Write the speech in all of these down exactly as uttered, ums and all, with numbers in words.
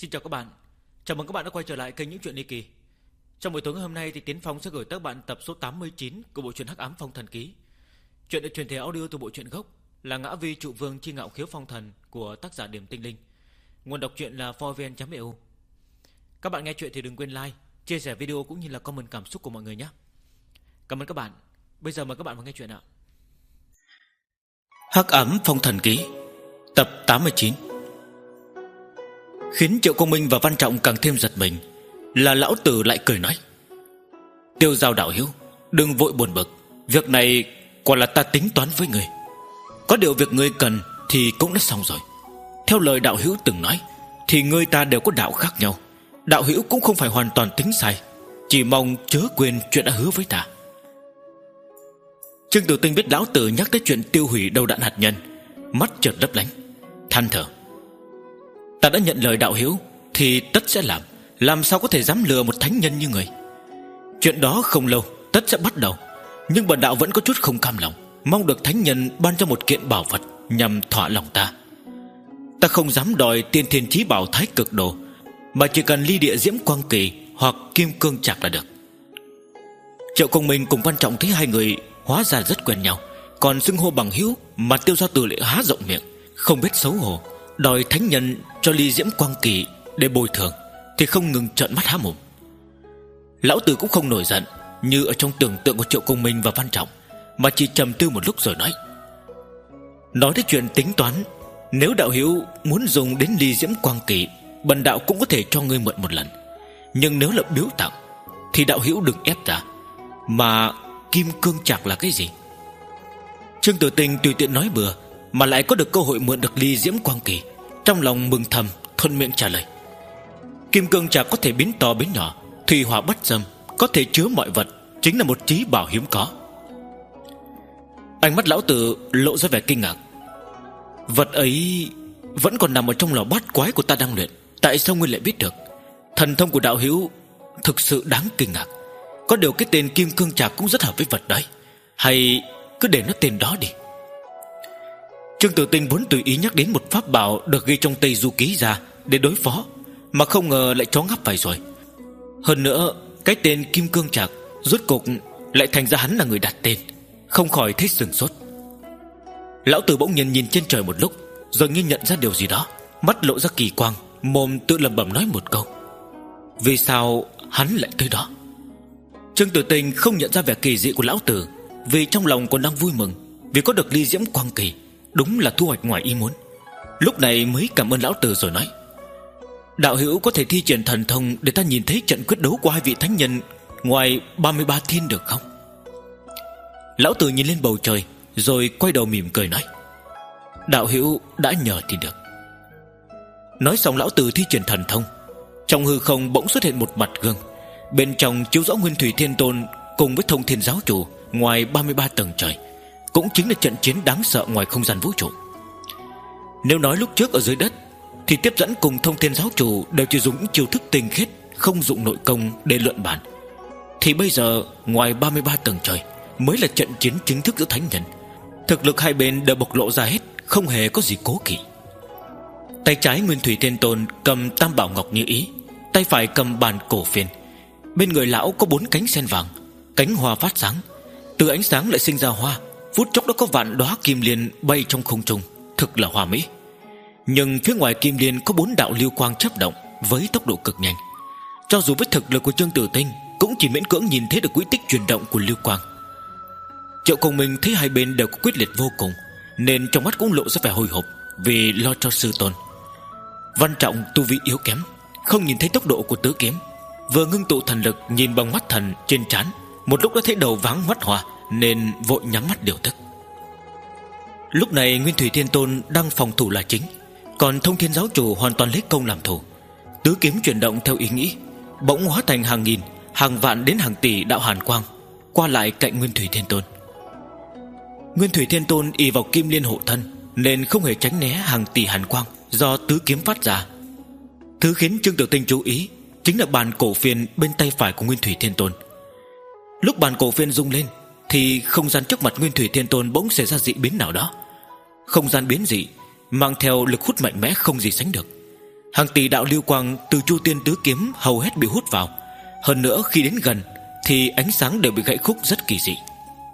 Xin chào các bạn. Chào mừng các bạn đã quay trở lại kênh Những Chuyện Ly Kỳ. Trong buổi tối ngày hôm nay thì Tiến Phong sẽ gửi tới các bạn tập số tám mươi chín của bộ truyện Hắc Ám Phong Thần Ký. Chuyện được truyền thể audio từ bộ truyện gốc là Ngã Vi Trụ Vương Chi Ngạo Khiếu Phong Thần của tác giả Điểm Tinh Linh. Nguồn đọc truyện là fourvn chấm e u. Các bạn nghe chuyện thì đừng quên like, chia sẻ video cũng như là comment cảm xúc của mọi người nhé. Cảm ơn các bạn. Bây giờ mời các bạn vào nghe chuyện ạ. Hắc Ám Phong Thần Ký tập tám mươi chín. Khiến Triệu Công Minh và Văn Trọng càng thêm giật mình là lão tử lại cười nói: Tiêu Giao đạo hữu, đừng vội buồn bực, việc này quả là ta tính toán với người. Có điều việc ngươi cần thì cũng đã xong rồi. Theo lời đạo hữu từng nói thì ngươi ta đều có đạo khác nhau. Đạo hữu cũng không phải hoàn toàn tính sai, chỉ mong chớ quên chuyện đã hứa với ta. Trương Tử Tinh biết lão tử nhắc tới chuyện tiêu hủy đầu đạn hạt nhân, mắt chợt lấp lánh, than thở: Ta đã nhận lời đạo hữu thì tất sẽ làm, làm sao có thể dám lừa một thánh nhân như người. Chuyện đó không lâu tất sẽ bắt đầu, nhưng bần đạo vẫn có chút không cam lòng, mong được thánh nhân ban cho một kiện bảo vật nhằm thỏa lòng ta. Ta không dám đòi tiên thiên chí bảo thái cực đồ, mà chỉ cần ly địa diễm quang kỳ hoặc kim cương trạc là được. Triệu Công Minh cùng Văn Trọng thấy hai người hóa ra rất quen nhau, còn xưng hô bằng hữu mà Tiêu Giao Tử lại há rộng miệng, không biết xấu hổ, đòi thánh nhân cho ly diễm quang kỳ để bồi thường, thì không ngừng trợn mắt há mồm. Lão tử cũng không nổi giận như ở trong tưởng tượng của Triệu Công Minh và Văn Trọng, mà chỉ trầm tư một lúc rồi nói: Nói đến chuyện tính toán, nếu đạo hữu muốn dùng đến ly diễm quang kỳ, bần đạo cũng có thể cho ngươi mượn một lần. Nhưng nếu là biếu tặng thì đạo hữu đừng ép ta. Mà kim cương trạc là cái gì? Trương Tử Tinh tùy tiện nói bừa mà lại có được cơ hội mượn được ly diễm quang kỳ, trong lòng mừng thầm, thuận miệng trả lời: Kim cương trạc có thể biến to biến nhỏ, thủy hỏa bất xâm, có thể chứa mọi vật, chính là một trí bảo hiếm có. Ánh mắt lão tử lộ ra vẻ kinh ngạc. Vật ấy vẫn còn nằm ở trong lò bát quái của ta đang luyện, tại sao ngươi lại biết được? Thần thông của đạo hữu thực sự đáng kinh ngạc. Có điều cái tên kim cương trạc cũng rất hợp với vật đấy, hay cứ để nó tên đó đi. Trương Tử Tinh vốn tùy ý nhắc đến một pháp bảo được ghi trong Tây Du Ký ra để đối phó, mà không ngờ lại chó ngáp phải rồi. Hơn nữa cái tên kim cương trạc rốt cục lại thành ra hắn là người đặt tên, không khỏi thấy sửng sốt. Lão tử bỗng nhiên nhìn trên trời một lúc, rồi như nhận ra điều gì đó, mắt lộ ra kỳ quang, mồm tự lẩm bẩm nói một câu: Vì sao hắn lại tới đó? Trương Tử Tinh không nhận ra vẻ kỳ dị của lão tử, vì trong lòng còn đang vui mừng vì có được ly diễm quang kỳ, đúng là thu hoạch ngoài ý muốn. Lúc này mới cảm ơn lão tử rồi nói: Đạo hữu có thể thi triển thần thông để ta nhìn thấy trận quyết đấu của hai vị thánh nhân ngoài ba mươi ba thiên được không? Lão tử nhìn lên bầu trời rồi quay đầu mỉm cười nói: Đạo hữu đã nhờ thì được. Nói xong lão tử thi triển thần thông, trong hư không bỗng xuất hiện một mặt gương, bên trong chiếu rõ Nguyên Thủy Thiên Tôn cùng với Thông Thiên Giáo Chủ ngoài ba mươi ba tầng trời, cũng chính là trận chiến đáng sợ ngoài không gian vũ trụ. Nếu nói lúc trước ở dưới đất thì tiếp dẫn cùng Thông Thiên Giáo Chủ đều chỉ dùng những chiêu thức tinh khiết, không dụng nội công để luận bàn, thì bây giờ ngoài ba mươi ba tầng trời mới là trận chiến chính thức giữa thánh nhân. Thực lực hai bên đều bộc lộ ra hết, không hề có gì cố kỵ. Tay trái Nguyên Thủy Thiên Tôn cầm Tam Bảo Ngọc Như Ý, tay phải cầm bàn cổ phiên. Bên người lão có bốn cánh sen vàng, cánh hoa phát sáng, từ ánh sáng lại sinh ra hoa, phút chốc đã có vạn đóa kim liên bay trong không trung, thực là hoa mỹ. Nhưng phía ngoài kim liên có bốn đạo lưu quang chớp động với tốc độ cực nhanh. Cho dù với thực lực của Trương Tử Tinh cũng chỉ miễn cưỡng nhìn thấy được quỹ tích chuyển động của lưu quang. Triệu Công Minh thấy hai bên đều có quyết liệt vô cùng, nên trong mắt cũng lộ ra vẻ hồi hộp vì lo cho sư tôn. Văn Trọng tu vi yếu kém, không nhìn thấy tốc độ của tứ kiếm, vừa ngưng tụ thần lực nhìn bằng mắt thần trên trán, một lúc đã thấy đầu váng mắt hoa, nên vội nhắm mắt điều tức. Lúc này Nguyên Thủy Thiên Tôn đang phòng thủ là chính, còn Thông Thiên Giáo Chủ hoàn toàn lấy công làm thủ. Tứ kiếm chuyển động theo ý nghĩ, bỗng hóa thành hàng nghìn, hàng vạn đến hàng tỷ đạo hàn quang qua lại cạnh Nguyên Thủy Thiên Tôn. Nguyên Thủy Thiên Tôn ỷ vào kim liên hộ thân nên không hề tránh né hàng tỷ hàn quang do tứ kiếm phát ra. Thứ khiến Trương Tử Tinh chú ý chính là bàn cổ phiên bên tay phải của Nguyên Thủy Thiên Tôn. Lúc bàn cổ phiên rung lên thì không gian trước mặt Nguyên Thủy Thiên Tôn bỗng xảy ra dị biến nào đó. Không gian biến dị mang theo lực hút mạnh mẽ không gì sánh được. Hàng tỷ đạo lưu quang từ Chu Tiên Tứ Kiếm hầu hết bị hút vào. Hơn nữa khi đến gần thì ánh sáng đều bị gãy khúc rất kỳ dị.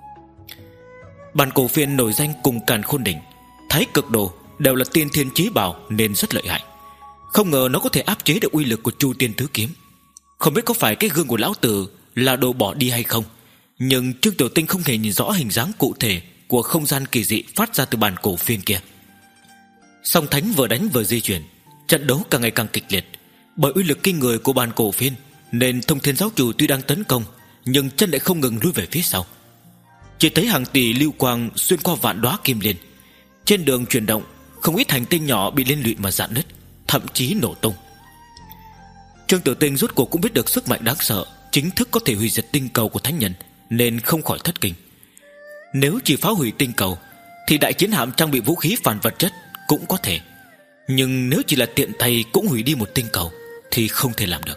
Bản cổ phiên nổi danh cùng Càn Khôn Đỉnh, Thái Cực Đồ đều là tiên thiên chí bảo nên rất lợi hại. Không ngờ nó có thể áp chế được uy lực của Chu Tiên Tứ Kiếm. Không biết có phải cái gương của lão tử là đồ bỏ đi hay không, nhưng Trương Tiểu Tinh không thể nhìn rõ hình dáng cụ thể của không gian kỳ dị phát ra từ bản cổ phiên kia. Song Thánh vừa đánh vừa di chuyển, trận đấu càng ngày càng kịch liệt. Bởi uy lực kinh người của bản cổ phiên nên Thông Thiên Giáo Chủ tuy đang tấn công nhưng chân lại không ngừng lùi về phía sau. Chỉ thấy hàng tỷ lưu quang xuyên qua vạn đóa kim liên. Trên đường chuyển động, không ít hành tinh nhỏ bị liên lụy mà rạn nứt, thậm chí nổ tung. Trương Tiểu Tinh rốt cuộc cũng biết được sức mạnh đáng sợ chính thức có thể hủy diệt tinh cầu của thánh nhân, nên không khỏi thất kinh. Nếu chỉ phá hủy tinh cầu thì đại chiến hạm trang bị vũ khí phản vật chất cũng có thể, nhưng nếu chỉ là tiện tay cũng hủy đi một tinh cầu thì không thể làm được.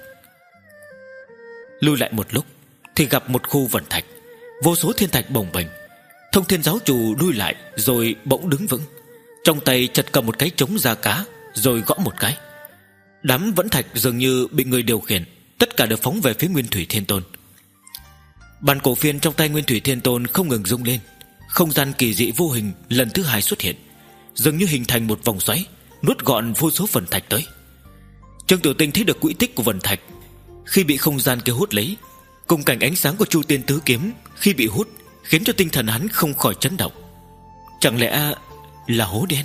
Lùi lại một lúc thì gặp một khu vân thạch, vô số thiên thạch bồng bềnh. Thông Thiên Giáo Chủ lui lại rồi bỗng đứng vững, trong tay chật cầm một cái trống da cá rồi gõ một cái. Đám vẫn thạch dường như bị người điều khiển, tất cả đều phóng về phía Nguyên Thủy Thiên Tôn. Bàn cổ phiên trong tay Nguyên Thủy Thiên Tôn không ngừng rung lên. Không gian kỳ dị vô hình lần thứ hai xuất hiện, dường như hình thành một vòng xoáy, nuốt gọn vô số vân thạch tới. Trương Tiểu Tinh thấy được quỹ tích của vân thạch khi bị không gian kia hút lấy, cùng cảnh ánh sáng của Chu Tiên Tứ Kiếm khi bị hút, khiến cho tinh thần hắn không khỏi chấn động. Chẳng lẽ là hố đen?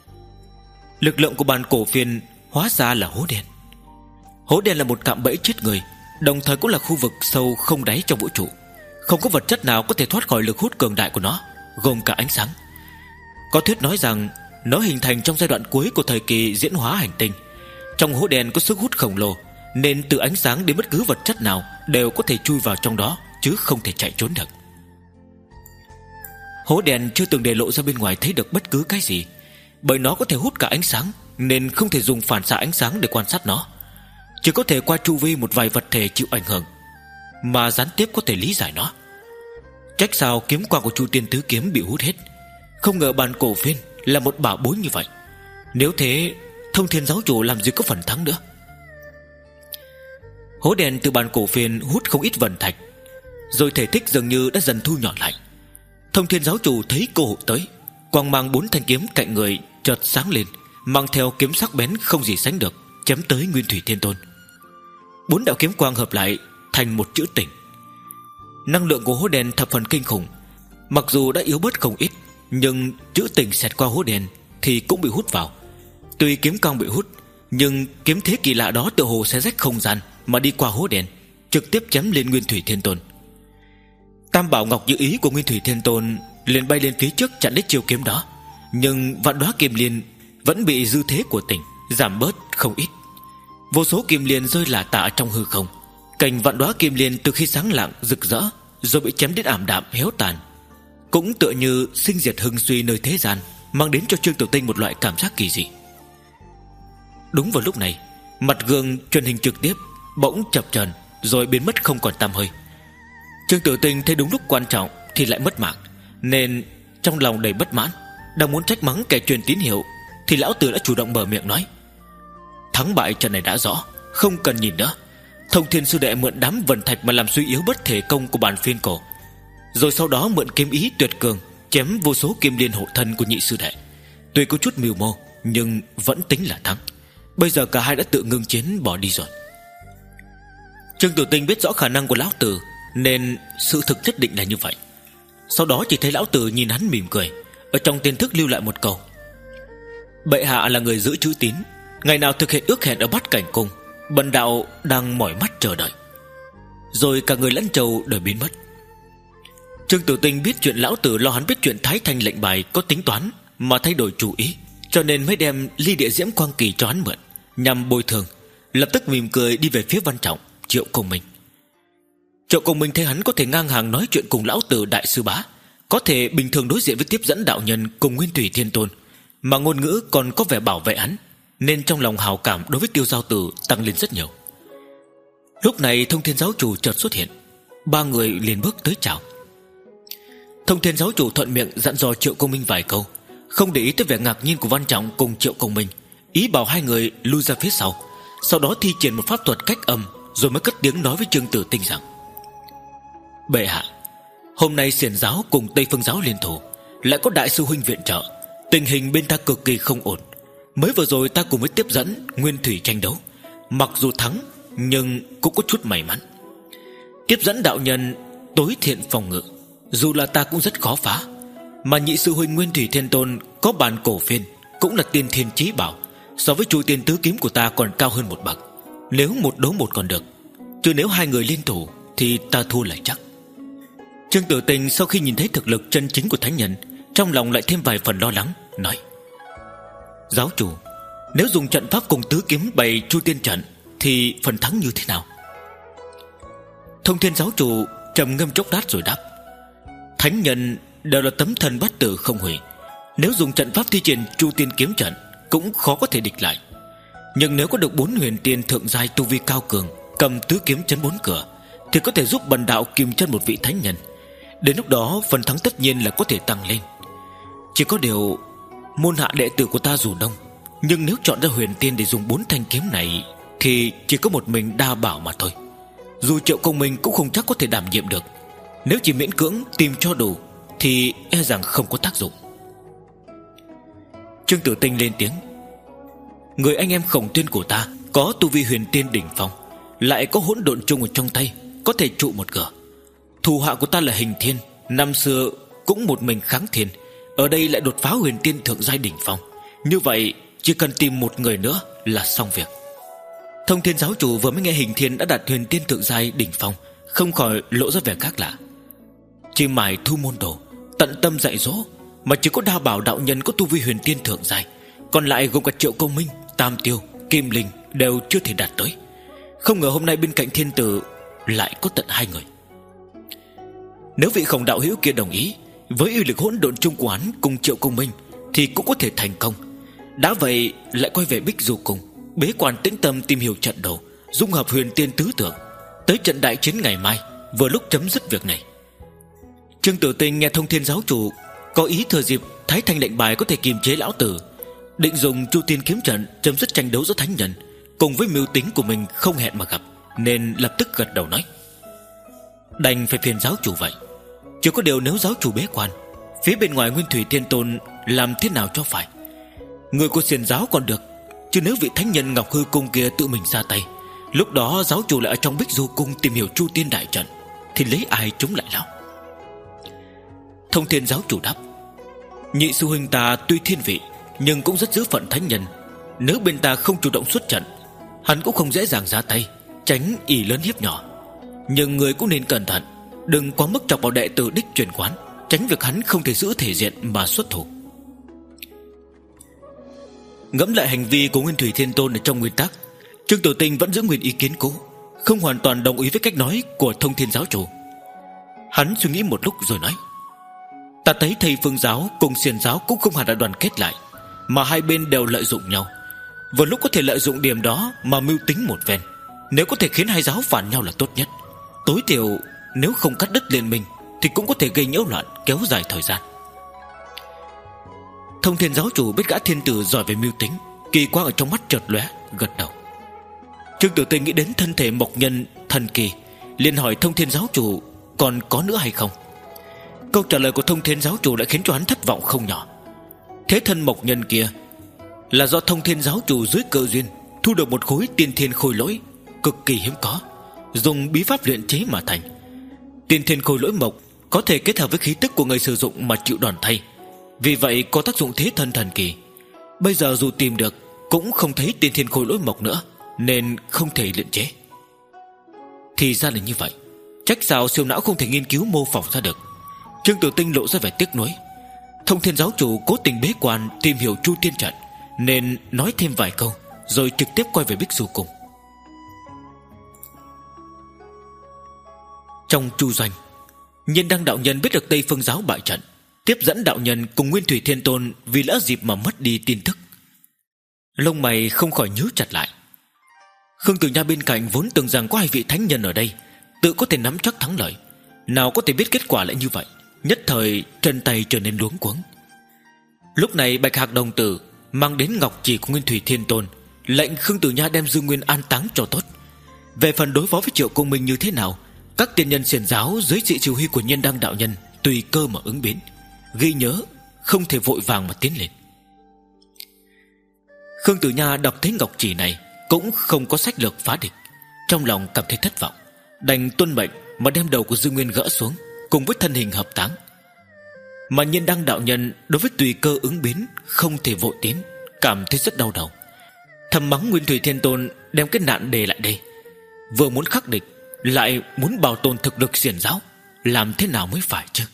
Lực lượng của bàn cổ phiên hóa ra là hố đen. Hố đen là một cạm bẫy chết người, đồng thời cũng là khu vực sâu không đáy trong vũ trụ. Không có vật chất nào có thể thoát khỏi lực hút cường đại của nó, gồm cả ánh sáng. Có thuyết nói rằng nó hình thành trong giai đoạn cuối của thời kỳ diễn hóa hành tinh. Trong hố đen có sức hút khổng lồ, nên từ ánh sáng đến bất cứ vật chất nào đều có thể chui vào trong đó, chứ không thể chạy trốn được. Hố đen chưa từng để lộ ra bên ngoài thấy được bất cứ cái gì, bởi nó có thể hút cả ánh sáng, nên không thể dùng phản xạ ánh sáng để quan sát nó, chỉ có thể qua chu vi một vài vật thể chịu ảnh hưởng mà gián tiếp có thể lý giải nó. Trách sao kiếm quang của Chu Tiên Tứ Kiếm bị hút hết. Không ngờ bàn cổ phiên là một bảo bối như vậy. Nếu thế, Thông Thiên Giáo Chủ làm gì có phần thắng nữa. Hố đen từ bàn cổ phiên hút không ít vân thạch, rồi thể tích dường như đã dần thu nhỏ lại. Thông Thiên Giáo Chủ thấy cơ hội tới, quang mang bốn thanh kiếm cạnh người chợt sáng lên, mang theo kiếm sắc bén không gì sánh được, chém tới Nguyên Thủy Thiên Tôn. Bốn đạo kiếm quang hợp lại thành một chữ Tỉnh. Năng lượng của hố đen thập phần kinh khủng, mặc dù đã yếu bớt không ít, nhưng chữ Tỉnh xẹt qua hố đen thì cũng bị hút vào. Tuy kiếm quang bị hút, nhưng kiếm thế kỳ lạ đó tựa hồ xé rách không gian mà đi qua hố đen, trực tiếp chém lên Nguyên Thủy Thiên Tôn. Tam bảo ngọc như ý của Nguyên Thủy Thiên Tôn liền bay lên phía trước chặn lấy chiêu kiếm đó, nhưng vạn đóa kim liên vẫn bị dư thế của Tỉnh giảm bớt không ít. Vô số kim liên rơi lả tả trong hư không. Cành vạn đóa kim liên từ khi sáng lạng rực rỡ rồi bị chém đến ảm đạm héo tàn, cũng tựa như sinh diệt hưng suy nơi thế gian, mang đến cho Trương Tiểu Tinh một loại cảm giác kỳ dị. Đúng vào lúc này, mặt gương truyền hình trực tiếp bỗng chập chờn rồi biến mất không còn tăm hơi. Trương Tiểu Tinh thấy đúng lúc quan trọng thì lại mất mạng, nên trong lòng đầy bất mãn, đang muốn trách mắng kẻ truyền tín hiệu thì lão tử đã chủ động mở miệng nói: thắng bại trận này đã rõ, không cần nhìn nữa. Thông Thiên sư đệ mượn đám vân thạch mà làm suy yếu bất thể công của bản phiên cổ, rồi sau đó mượn kiếm ý tuyệt cường chém vô số kim liên hộ thân của nhị sư đệ. Tuy có chút mưu mô nhưng vẫn tính là thắng. Bây giờ cả hai đã tự ngưng chiến bỏ đi rồi. Trương Tiểu Tinh biết rõ khả năng của lão tử, nên sự thực nhất định là như vậy. Sau đó chỉ thấy lão tử nhìn hắn mỉm cười, ở trong tiên thức lưu lại một câu: bệ hạ là người giữ chữ tín, ngày nào thực hiện ước hẹn ở Bát Cảnh Cung, bần đạo đang mỏi mắt chờ đợi. Rồi cả người lẫn trầu đều biến mất. Trương Tiểu Tinh biết chuyện lão tử lo hắn biết chuyện Thái Thanh lệnh bài có tính toán mà thay đổi chủ ý, cho nên mới đem ly địa diễm quang kỳ cho hắn mượn nhằm bồi thường. Lập tức mỉm cười đi về phía Văn Trọng, Triệu Công Minh. Triệu Công Minh thấy hắn có thể ngang hàng nói chuyện cùng lão tử đại sư bá, có thể bình thường đối diện với tiếp dẫn đạo nhân cùng Nguyên Thủy Thiên Tôn, mà ngôn ngữ còn có vẻ bảo vệ hắn, nên trong lòng hào cảm đối với Tiêu Giao Tử tăng lên rất nhiều. Lúc này Thông Thiên Giáo Chủ chợt xuất hiện, ba người liền bước tới chào. Thông Thiên Giáo Chủ thuận miệng dặn dò Triệu Công Minh vài câu, không để ý tới vẻ ngạc nhiên của Văn Trọng cùng Triệu Công Minh, ý bảo hai người lui ra phía sau. Sau đó thi triển một pháp thuật cách âm, rồi mới cất tiếng nói với Trương Tử Tinh rằng: bệ hạ, hôm nay Xiển giáo cùng Tây Phương giáo liên thủ, lại có đại sư huynh viện trợ, tình hình bên ta cực kỳ không ổn. Mới vừa rồi ta cùng với tiếp dẫn Nguyên Thủy tranh đấu, mặc dù thắng nhưng cũng có chút may mắn. Tiếp dẫn đạo nhân tối thiện phòng ngự, dù là ta cũng rất khó phá. Mà nhị sư huynh Nguyên Thủy Thiên Tôn có bàn cổ phiên, cũng là tiên thiên chí bảo, so với Chu Tiên Tứ Kiếm của ta còn cao hơn một bậc. Nếu một đấu một còn được, chứ nếu hai người liên thủ thì ta thua lại chắc. Trương Tử Tinh sau khi nhìn thấy thực lực chân chính của thánh nhân, trong lòng lại thêm vài phần lo lắng, nói: giáo chủ, nếu dùng trận pháp cùng tứ kiếm bày Chu Tiên trận thì phần thắng như thế nào? Thông Thiên giáo chủ trầm ngâm chốc lát rồi đáp: thánh nhân đều là tấm thần bất tử không hủy, nếu dùng trận pháp thi triển Chu Tiên kiếm trận cũng khó có thể địch lại. Nhưng nếu có được bốn huyền tiên thượng giai tu vi cao cường, cầm tứ kiếm chấn bốn cửa, thì có thể giúp bần đạo kìm chân một vị thánh nhân. Đến lúc đó phần thắng tất nhiên là có thể tăng lên. Chỉ có điều môn hạ đệ tử của ta dù đông, nhưng nếu chọn ra huyền tiên để dùng bốn thanh kiếm này thì chỉ có một mình đa bảo mà thôi. Dù Triệu Công Minh cũng không chắc có thể đảm nhiệm được. Nếu chỉ miễn cưỡng tìm cho đủ thì e rằng không có tác dụng. Trương Tử Tinh lên tiếng: người anh em Khổng Tuyên của ta có tu vi huyền tiên đỉnh phong, lại có hỗn độn chung ở trong tay, có thể trụ một cửa. Thủ hạ của ta là Hình Thiên, năm xưa cũng một mình kháng thiên, ở đây lại đột phá huyền tiên thượng giai đỉnh phong. Như vậy chỉ cần tìm một người nữa là xong việc. Thông Thiên giáo chủ vừa mới nghe Hình Thiên đã đạt huyền tiên thượng giai đỉnh phong, không khỏi lộ ra vẻ khác lạ. Chỉ mải thu môn đồ, tận tâm dạy dỗ, mà chỉ có Đa Bảo đạo nhân có tu vi huyền tiên thượng giai, còn lại gồm cả Triệu Công Minh, Tam Tiêu, Kim Linh đều chưa thể đạt tới. Không ngờ hôm nay bên cạnh thiên tử lại có tận hai người. Nếu vị Khổng đạo hữu kia đồng ý, với uy lực hỗn độn chung của hắn cùng Triệu Công Minh thì cũng có thể thành công. Đã vậy lại quay về Bích Du Cung, bế quan tĩnh tâm tìm hiểu trận đồ, dung hợp huyền tiên tứ tượng, tới trận đại chiến ngày mai, vừa lúc chấm dứt việc này. Trương Tử Tinh nghe Thông Thiên giáo chủ có ý thừa dịp Thái Thanh lệnh bài có thể kiềm chế lão tử, định dùng Chu Tiên kiếm trận chấm dứt tranh đấu giữa thánh nhân, cùng với mưu tính của mình không hẹn mà gặp, nên lập tức gật đầu nói: đành phải phiền giáo chủ vậy. Chỉ có điều nếu giáo chủ bế quan, phía bên ngoài Nguyên Thủy Thiên Tôn làm thế nào cho phải. Người của Xiển giáo còn được, chứ nếu vị thánh nhân Ngọc Hư Cung kia tự mình ra tay, lúc đó giáo chủ lại ở trong Bích Du Cung tìm hiểu Chu Tiên đại trận, thì lấy ai chống lại lão? Thông Thiên giáo chủ đáp: nhị sư huynh ta tuy thiên vị, nhưng cũng rất giữ phận thánh nhân. Nếu bên ta không chủ động xuất trận, hắn cũng không dễ dàng ra tay, tránh ỷ lớn hiếp nhỏ. Nhưng người cũng nên cẩn thận, đừng quá mức chọc vào đệ tử đích truyền quán, tránh việc hắn không thể giữ thể diện mà xuất thủ. Ngẫm lại hành vi của Nguyên Thủy Thiên Tôn ở trong nguyên tắc, Trương Tử Tinh vẫn giữ nguyên ý kiến cũ, không hoàn toàn đồng ý với cách nói của Thông Thiên giáo chủ. Hắn suy nghĩ một lúc rồi nói: ta thấy Tây Phương giáo cùng Xiển giáo cũng không hẳn đã đoàn kết lại, mà hai bên đều lợi dụng nhau. Vừa lúc có thể lợi dụng điểm đó mà mưu tính một phen. Nếu có thể khiến hai giáo phản nhau là tốt nhất. Tối thiểu nếu không cắt đứt liên minh thì cũng có thể gây nhiễu loạn, kéo dài thời gian. Thông Thiên giáo chủ biết gã thiên tử giỏi về mưu tính, kỳ quang ở trong mắt chợt lóe, gật đầu. Trương Tử Tinh nghĩ đến thân thể mộc nhân thần kỳ, liền hỏi Thông Thiên giáo chủ còn có nữa hay không. Câu trả lời của Thông Thiên giáo chủ lại khiến cho hắn thất vọng không nhỏ. Thế thân mộc nhân kia là do Thông Thiên giáo chủ dưới cơ duyên thu được một khối tiên thiên khôi lỗi cực kỳ hiếm có, dùng bí pháp luyện chế mà thành. Tiên thiên khôi lỗi mộc có thể kết hợp với khí tức của người sử dụng mà chịu đòn thay, vì vậy có tác dụng thế thân thần kỳ. Bây giờ dù tìm được cũng không thấy tiên thiên khôi lỗi mộc nữa, nên không thể luyện chế. Thì ra là như vậy. Trách sao siêu não không thể nghiên cứu mô phỏng ra được. Trương Tử Tinh lộ ra vẻ tiếc nuối. Thông Thiên giáo chủ cố tình bế quan tìm hiểu Chu Tiên trận, nên nói thêm vài câu rồi trực tiếp quay về Bích Du Cung. Trong Chu doanh, Nhiên Đăng đạo nhân biết được Tây Phương giáo bại trận, tiếp dẫn đạo nhân cùng Nguyên Thủy Thiên Tôn vì lỡ dịp mà mất đi tin tức. Lông mày không khỏi nhíu chặt lại. Khương Tử Nha bên cạnh vốn tưởng rằng có hai vị thánh nhân ở đây, tự có thể nắm chắc thắng lợi, nào có thể biết kết quả lại như vậy, nhất thời chân tay trở nên luống cuống. Lúc này Bạch Hạc đồng tử mang đến ngọc chỉ của Nguyên Thủy Thiên Tôn, lệnh Khương Tử Nha đem Dương Nguyên an táng cho tốt. Về phần đối phó với Triệu Công Minh như thế nào, các tiên nhân xiển giáo dưới sự chỉ huy của Nhiên Đăng đạo nhân tùy cơ mà ứng biến, ghi nhớ không thể vội vàng mà tiến lên. Khương Tử Nha đọc thấy ngọc chỉ này cũng không có sách lược phá địch, trong lòng cảm thấy thất vọng, đành tuân mệnh mà đem đầu của Dương Nguyên gỡ xuống, cùng với thân hình hợp táng. Mà Nhiên Đăng đạo nhân đối với tùy cơ ứng biến không thể vội tiến, cảm thấy rất đau đầu, thầm mắng Nguyên Thủy Thiên Tôn đem cái nạn đề lại đây, vừa muốn khắc địch lại muốn bảo tồn thực lực xiển giáo, làm thế nào mới phải chứ?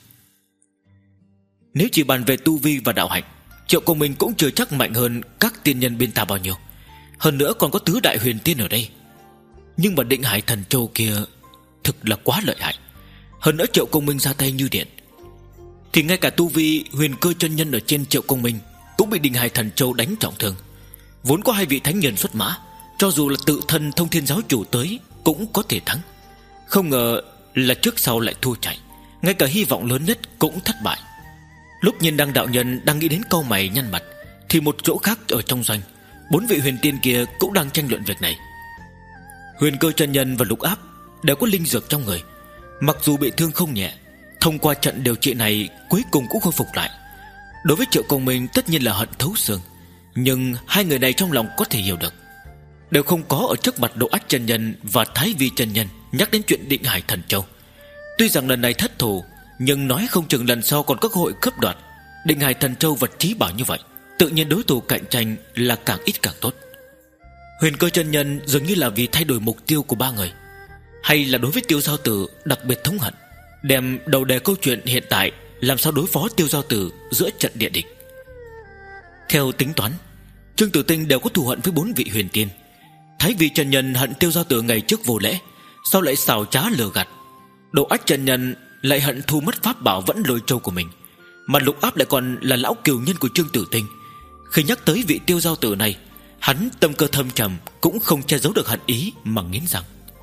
Nếu chỉ bàn về tu vi và đạo hạnh, Triệu Công Minh cũng chưa chắc mạnh hơn các tiên nhân bên ta bao nhiêu, hơn nữa còn có tứ đại huyền tiên ở đây. Nhưng mà Định Hải Thần Châu kia thực là quá lợi hại, hơn nữa Triệu Công Minh ra tay như điện, thì ngay cả tu vi Huyền Cơ chân nhân ở trên Triệu Công Minh cũng bị Định Hải Thần Châu đánh trọng thương. Vốn có hai vị thánh nhân xuất mã, cho dù là tự thân Thông Thiên giáo chủ tới cũng có thể thắng, không ngờ là trước sau lại thua chạy, ngay cả hy vọng lớn nhất cũng thất bại. Lúc Nhiên Đăng đạo nhân đang nghĩ đến câu mày nhăn mặt, thì một chỗ khác ở trong doanh, bốn vị huyền tiên kia cũng đang tranh luận việc này. Huyền Cơ chân nhân và Lục Áp đều có linh dược trong người, mặc dù bị thương không nhẹ, thông qua trận điều trị này cuối cùng cũng khôi phục lại. Đối với Triệu Công Minh tất nhiên là hận thấu xương, nhưng hai người này trong lòng có thể hiểu được, đều không có ở trước mặt Độ Ách chân nhân và Thái Vi chân nhân nhắc đến chuyện Định Hải Thần Châu. Tuy rằng lần này thất thủ, nhưng nói không chừng lần sau còn có cơ hội cướp đoạt Định Hải Thần Châu vật trí bảo như vậy, tự nhiên đối thủ cạnh tranh là càng ít càng tốt. Huyền Cơ chân nhân dường như là vì thay đổi mục tiêu của ba người, hay là đối với Tiêu Giao Tử đặc biệt thống hận, đem đầu đề câu chuyện hiện tại làm sao đối phó Tiêu Giao Tử giữa trận địa địch. Theo tính toán, Trương Tử Tinh đều có thù hận với bốn vị huyền tiên. Thái Vi chân nhân hận Tiêu Giao Tử ngày trước vô lễ, sau lại xảo trá lừa gạt. Độ Ách chân nhân lại hận thu mất pháp bảo Vẫn Lôi Châu của mình, mà Lục Áp lại còn là lão kiều nhân của Trương Tử Tinh. Khi nhắc tới vị Tiêu Giao Tử này, hắn tâm cơ thâm trầm cũng không che giấu được hận ý mà nghiến răng.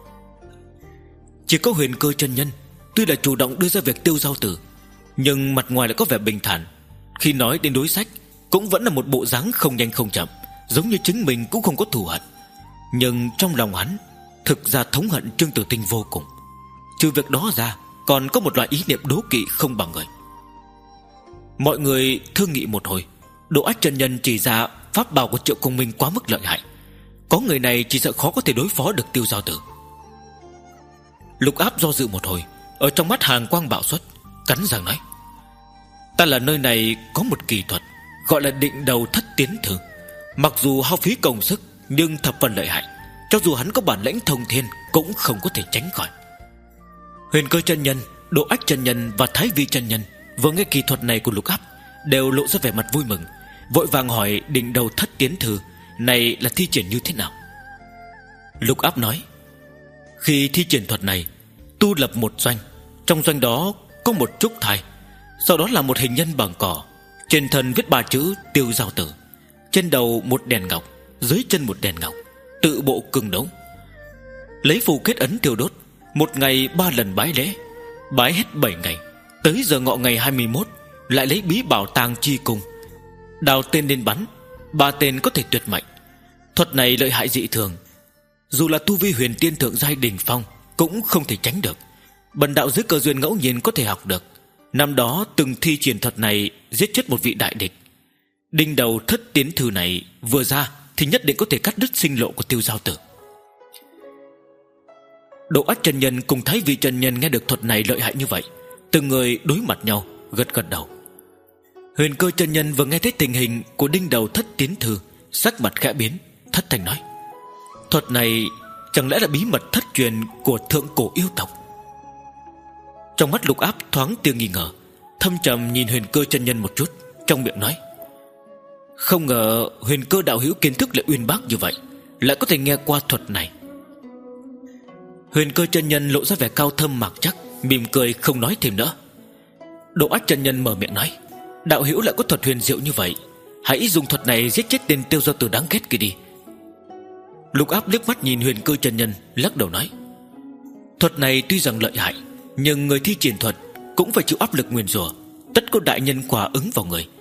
Chỉ có Huyền Cơ chân nhân tuy là chủ động đưa ra việc Tiêu Giao Tử, nhưng mặt ngoài lại có vẻ bình thản, khi nói đến đối sách cũng vẫn là một bộ dáng không nhanh không chậm, giống như chính mình cũng không có thù hận. Nhưng trong lòng hắn thực ra thống hận Trương Tử Tinh vô cùng. Trừ việc đó ra, còn có một loại ý niệm đố kỵ không bằng người. Mọi người thương nghị một hồi, Độ Ách chân nhân chỉ ra pháp bảo của Triệu Công Minh quá mức lợi hại, có người này chỉ sợ khó có thể đối phó được Tiêu Giao Tử. Lục Áp do dự một hồi, ở trong mắt hàn quang bạo xuất, cắn răng nói: ta là nơi này có một kỳ thuật gọi là Định Đầu Thất Tiến Thư, mặc dù hao phí công sức nhưng thập phần lợi hại, cho dù hắn có bản lĩnh thông thiên cũng không có thể tránh khỏi. Huyền Cơ chân nhân, Độ Ách chân nhân và Thái Vi chân nhân vừa nghe kỳ thuật này của Lục Áp đều lộ ra vẻ mặt vui mừng, vội vàng hỏi Định Đầu Thất Tiến Thư này là thi triển như thế nào. Lục Áp nói: khi thi triển thuật này, tu lập một doanh, trong doanh đó có một trúc thai, sau đó là một hình nhân bằng cỏ, trên thân viết ba chữ Tiêu Giao Tử, trên đầu một đèn ngọc, dưới chân một đèn ngọc, tự bộ cưng đấu. Lấy phù kết ấn tiêu đốt, một ngày ba lần bái lễ, bái hết bảy ngày, tới giờ ngọ ngày hai mươi mốt lại lấy bí bảo tàng chi cung, đào tên lên bắn, ba tên có thể tuyệt mệnh. Thuật này lợi hại dị thường, dù là tu vi huyền tiên thượng giai đỉnh phong cũng không thể tránh được. Bần đạo dưới cơ duyên ngẫu nhiên có thể học được, năm đó từng thi triển thuật này giết chết một vị đại địch. Đinh Đầu Thất Tiến Thư này vừa ra thì nhất định có thể cắt đứt sinh lộ của Tiêu Giao Tử. Độ Ách chân nhân cùng Thái Vi chân nhân nghe được thuật này lợi hại như vậy, từng người đối mặt nhau gật gật đầu. Huyền Cơ chân nhân vừa nghe thấy tình hình của Đinh Đầu Thất Tiến Thư, sắc mặt khẽ biến, thất thanh nói: thuật này chẳng lẽ là bí mật thất truyền của thượng cổ yêu tộc? Trong mắt Lục Áp thoáng tia nghi ngờ, thâm trầm nhìn Huyền Cơ chân nhân một chút, trong miệng nói: không ngờ Huyền Cơ đạo hữu kiến thức lại uyên bác như vậy, lại có thể nghe qua thuật này. Huyền Cơ chân nhân lộ ra vẻ cao thâm mạc chắc, mỉm cười không nói thêm nữa. Độ Ách chân nhân mở miệng nói: đạo hữu lại có thuật huyền diệu như vậy, hãy dùng thuật này giết chết tên Tiêu Giao Tử đáng ghét kia đi. Lục Áp liếc mắt nhìn Huyền Cơ chân nhân, lắc đầu nói: thuật này tuy rằng lợi hại, nhưng người thi triển thuật cũng phải chịu áp lực nguyền rủa, tất có đại nhân quả ứng vào người,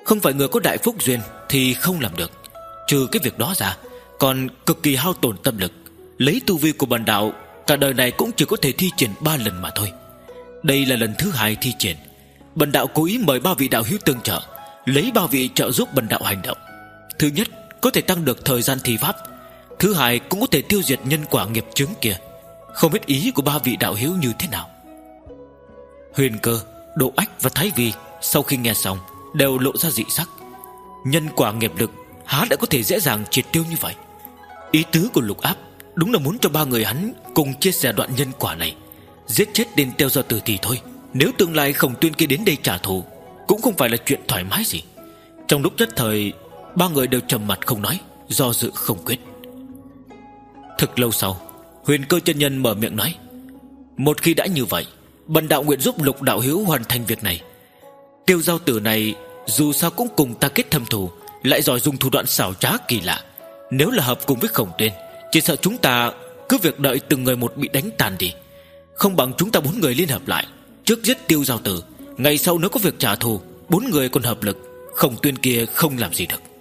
Không phải người có đại phúc duyên thì không làm được. Trừ cái việc đó ra, còn cực kỳ hao tổn tâm lực. Lấy tu vi của bần đạo, cả đời này cũng chỉ có thể thi triển ba lần mà thôi. Đây là lần thứ hai thi triển. Bần đạo cố ý mời ba vị đạo hữu tương trợ, lấy ba vị trợ giúp bần đạo hành động. Thứ nhất, có thể tăng được thời gian thi pháp. Thứ hai, cũng có thể tiêu diệt nhân quả nghiệp chướng kia. Không biết ý của ba vị đạo hữu như thế nào? Huyền Cơ, Độ Ách và Thái Vi sau khi nghe xong đều lộ ra dị sắc. Nhân quả nghiệp lực há đã có thể dễ dàng triệt tiêu như vậy? Ý tứ của Lục Áp đúng là muốn cho ba người hắn cùng chia sẻ đoạn nhân quả này, giết chết tên Tiêu Giao Tử thì thôi. Nếu tương lai Khổng Tuyên kia đến đây trả thù cũng không phải là chuyện thoải mái gì. Trong lúc nhất thời, ba người đều trầm mặt không nói, do dự không quyết. Thực lâu sau, Huyền Cơ chân nhân mở miệng nói: một khi đã như vậy, bần đạo nguyện giúp Lục đạo hữu hoàn thành việc này. Tiêu Giao Tử này dù sao cũng cùng ta kết thâm thù, lại giỏi dùng thủ đoạn xảo trá kỳ lạ. Nếu là hợp cùng với Khổng Tuyên, chỉ sợ chúng ta cứ việc đợi từng người một bị đánh tàn đi. Không bằng chúng ta bốn người liên hợp lại, trước giết Tiêu Giao Tử, ngày sau nếu có việc trả thù, bốn người còn hợp lực, Khổng Tuyên kia không làm gì được.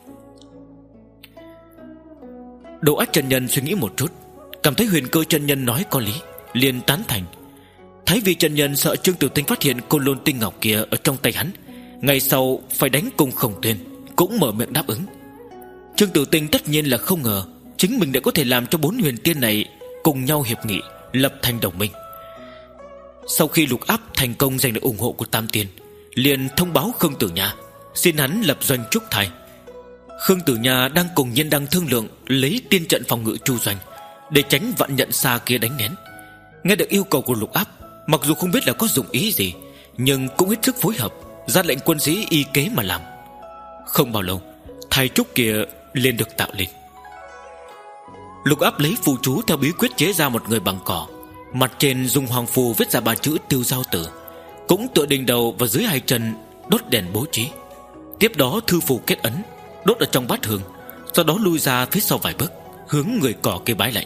Độ Ách chân nhân suy nghĩ một chút, cảm thấy Huyền Cơ chân nhân nói có lý, liền tán thành. Thái Vi chân nhân sợ Trương Tử Tinh phát hiện côn lôn tinh ngọc kia ở trong tay hắn, ngày sau phải đánh cùng Khổng Tuyên, cũng mở miệng đáp ứng. Trương Tử Tinh tất nhiên là không ngờ chính mình đã có thể làm cho bốn huyền tiên này cùng nhau hiệp nghị, lập thành đồng minh. Sau khi Lục Áp thành công giành được ủng hộ của Tam Tiên, liền thông báo Khương Tử Nha, xin hắn lập doanh trúc thai. Khương Tử Nha đang cùng Nhiên Đăng thương lượng lấy tiên trận phòng ngự chu doanh, để tránh vạn nhận xa kia đánh nén. Nghe được yêu cầu của Lục Áp, mặc dù không biết là có dụng ý gì, nhưng cũng hết sức phối hợp, ra lệnh quân sĩ y kế mà làm. Không bao lâu, thai trúc kia liền được tạo lên. Lục Áp lấy phù chú theo bí quyết chế ra một người bằng cỏ, mặt trên dùng hoàng phù viết ra ba chữ Tiêu Giao Tử, cũng tựa đỉnh đầu và dưới hai chân đốt đèn bố trí. Tiếp đó thư phù kết ấn, đốt ở trong bát hương, sau đó lui ra phía sau vài bước, hướng người cỏ kia bái lạy.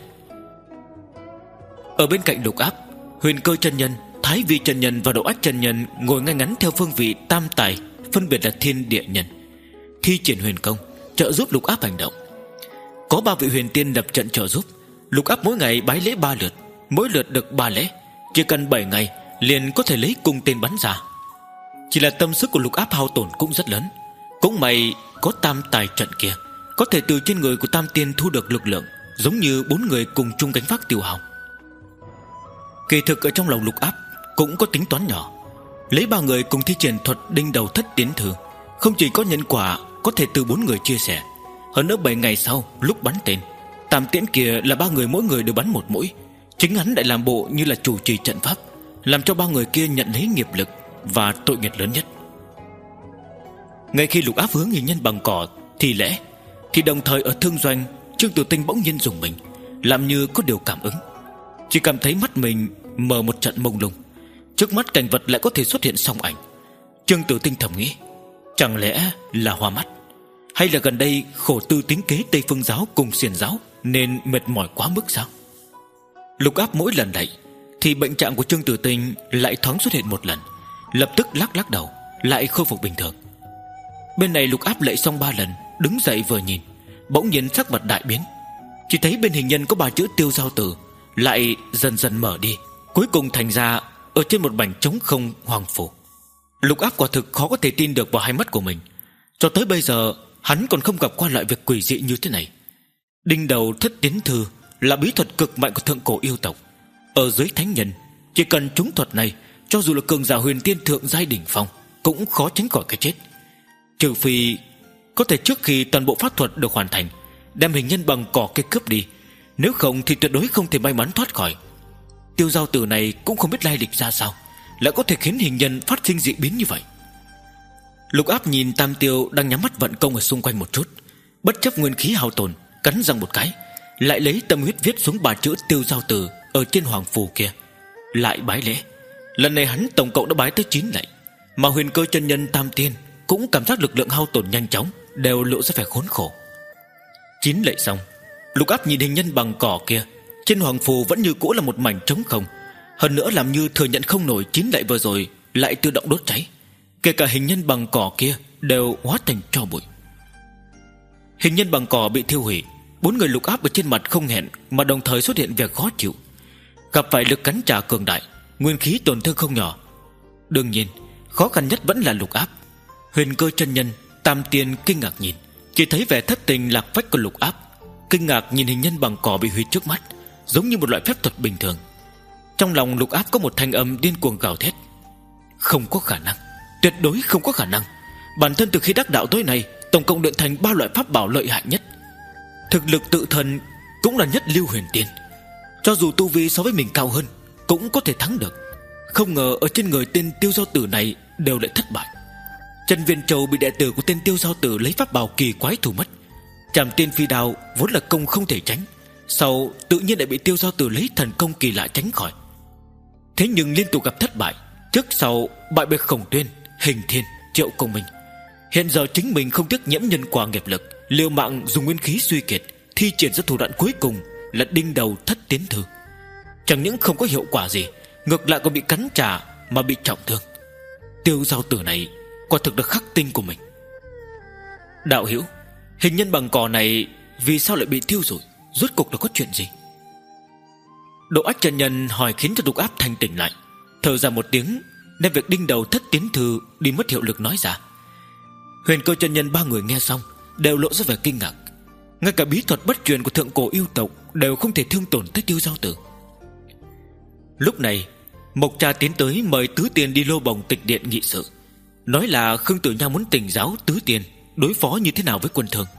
Ở bên cạnh Lục Áp, Huyền Cơ chân nhân, Thái Vi chân nhân và Độ Ách chân nhân ngồi ngay ngắn theo phương vị tam tài, phân biệt là thiên địa nhân, thi triển huyền công trợ giúp Lục Áp hành động. Có ba vị huyền tiên lập trận trợ giúp, Lục Áp mỗi ngày bái lễ ba lượt, mỗi lượt được ba lễ, chỉ cần bảy ngày liền có thể lấy cung tên bắn ra. Chỉ là tâm sức của Lục Áp hao tổn cũng rất lớn. Cũng may có tam tài trận kia, có thể từ trên người của Tam Tiên thu được lực lượng, giống như bốn người cùng chung gánh vác tiêu hao. Kỳ thực ở trong lòng Lục Áp cũng có tính toán nhỏ. Lấy ba người cùng thi triển thuật đinh đầu thất tiến thư, không chỉ có nhân quả có thể từ bốn người chia sẻ, hơn nữa bảy ngày sau lúc bắn tên, Tam Tiễn kia là ba người mỗi người đều bắn một mũi, chính hắn lại làm bộ như là chủ trì trận pháp, làm cho ba người kia nhận lấy nghiệp lực và tội nghiệp lớn nhất. Ngay khi Lục Áp hướng hình nhân bằng cỏ thì lẽ, thì đồng thời ở thương doanh, Trương Tử Tinh bỗng nhiên dùng mình, làm như có điều cảm ứng. Chỉ cảm thấy mắt mình mờ một trận mông lung, trước mắt cảnh vật lại có thể xuất hiện song ảnh. Trương Tử Tinh thầm nghĩ, chẳng lẽ là hoa mắt, hay là gần đây khổ tư tính kế Tây Phương giáo cùng Xiển giáo nên mệt mỏi quá mức sao? Lục Áp mỗi lần lạy thì bệnh trạng của Trương Tử Tinh lại thoáng xuất hiện một lần, lập tức lắc lắc đầu, lại khôi phục bình thường. Bên này Lục Áp lạy xong ba lần, đứng dậy vừa nhìn, bỗng nhiên sắc mặt đại biến. Chỉ thấy bên hình nhân có ba chữ Tiêu Giao Tử lại dần dần mở đi, cuối cùng thành ra ở trên một mảnh trống không hoàng phủ. Lục Áp quả thực khó có thể tin được vào hai mắt của mình. Cho tới bây giờ hắn còn không gặp qua loại việc quỷ dị như thế này. Đinh đầu thất tiến thư là bí thuật cực mạnh của thượng cổ yêu tộc. Ở dưới thánh nhân, chỉ cần trúng thuật này, cho dù là cường giả huyền tiên thượng giai đỉnh phong cũng khó tránh khỏi cái chết. Trừ phi có thể trước khi toàn bộ pháp thuật được hoàn thành, đem hình nhân bằng cỏ kia cướp đi, nếu không thì tuyệt đối không thể may mắn thoát khỏi. Tiêu Giao Tử này cũng không biết lai lịch ra sao, lại có thể khiến hình nhân phát sinh dị biến như vậy. Lục Áp nhìn Tam Tiêu đang nhắm mắt vận công ở xung quanh một chút, bất chấp nguyên khí hao tổn, cắn răng một cái, lại lấy tâm huyết viết xuống ba chữ Tiêu Giao Tử ở trên hoàng phù kia, lại bái lễ. Lần này hắn tổng cộng đã bái tới chín lạy, mà Huyền Cơ chân nhân Tam Tiên cũng cảm giác lực lượng hao tổn nhanh chóng, đều lộ ra vẻ khốn khổ. Chín lạy xong, Lục Áp nhìn hình nhân bằng cỏ kia, trên hoàng phù vẫn như cũ là một mảnh trống không, hơn nữa làm như thừa nhận không nổi chín lạy vừa rồi lại tự động đốt cháy. Kể cả hình nhân bằng cỏ kia đều hóa thành tro bụi. Hình nhân bằng cỏ bị thiêu hủy. Bốn người Lục Áp ở trên mặt không hẹn mà đồng thời xuất hiện vẻ khó chịu. Gặp phải lực cắn trả cường đại, nguyên khí tổn thương không nhỏ. Đương nhiên khó khăn nhất vẫn là Lục Áp. Huyền Cơ chân nhân, Tam Tiên kinh ngạc nhìn, chỉ thấy vẻ thất tình lạc phách của Lục Áp, kinh ngạc nhìn hình nhân bằng cỏ bị hủy trước mắt, giống như một loại phép thuật bình thường. Trong lòng Lục Áp có một thanh âm điên cuồng gào thét: không có khả năng, tuyệt đối không có khả năng. Bản thân từ khi đắc đạo tới nay tổng cộng luyện thành ba loại pháp bảo lợi hại nhất, thực lực tự thân cũng là nhất lưu huyền tiên. Cho dù tu vi so với mình cao hơn cũng có thể thắng được. Không ngờ ở trên người tên Tiêu Giao Tử này đều lại thất bại. Chân Viên Châu bị đệ tử của tên Tiêu Giao Tử lấy pháp bảo kỳ quái thủ mất. Trảm Tiên Phi Đao vốn là công không thể tránh, sau tự nhiên lại bị Tiêu Giao Tử lấy thần công kỳ lạ tránh khỏi. Thế nhưng liên tục gặp thất bại, trước sau bại bởi Khổng Tuyên, Hình Thiên, Triệu Công Minh. Hiện giờ chính mình không tiếc nhiễm nhân quả nghiệp lực, liều mạng dùng nguyên khí suy kiệt, thi triển ra thủ đoạn cuối cùng là đinh đầu thất tiến thư. Chẳng những không có hiệu quả gì, ngược lại còn bị cắn trả mà bị trọng thương. Tiêu Giao Tử này quả thực là khắc tinh của mình. Đạo hữu, hình nhân bằng cỏ này vì sao lại bị thiêu rụi, rốt cuộc là có chuyện gì? Độ Ách chân nhân hỏi khiến cho Lục Áp thanh tỉnh lại, thở ra một tiếng, đem việc đinh đầu thất tiến thư đi mất hiệu lực nói ra. Huyền Cơ chân nhân ba người nghe xong đều lộ ra vẻ kinh ngạc. Ngay cả bí thuật bất truyền của thượng cổ yêu tộc đều không thể thương tổn tới Tiêu Giao Tử. Lúc này Mộc Trà tiến tới mời Tứ Tiên đi Lô Bồng Tịch Điện nghị sự, nói là Khương Tử Nha muốn tỉnh giáo Tứ Tiên đối phó như thế nào với quân Thương.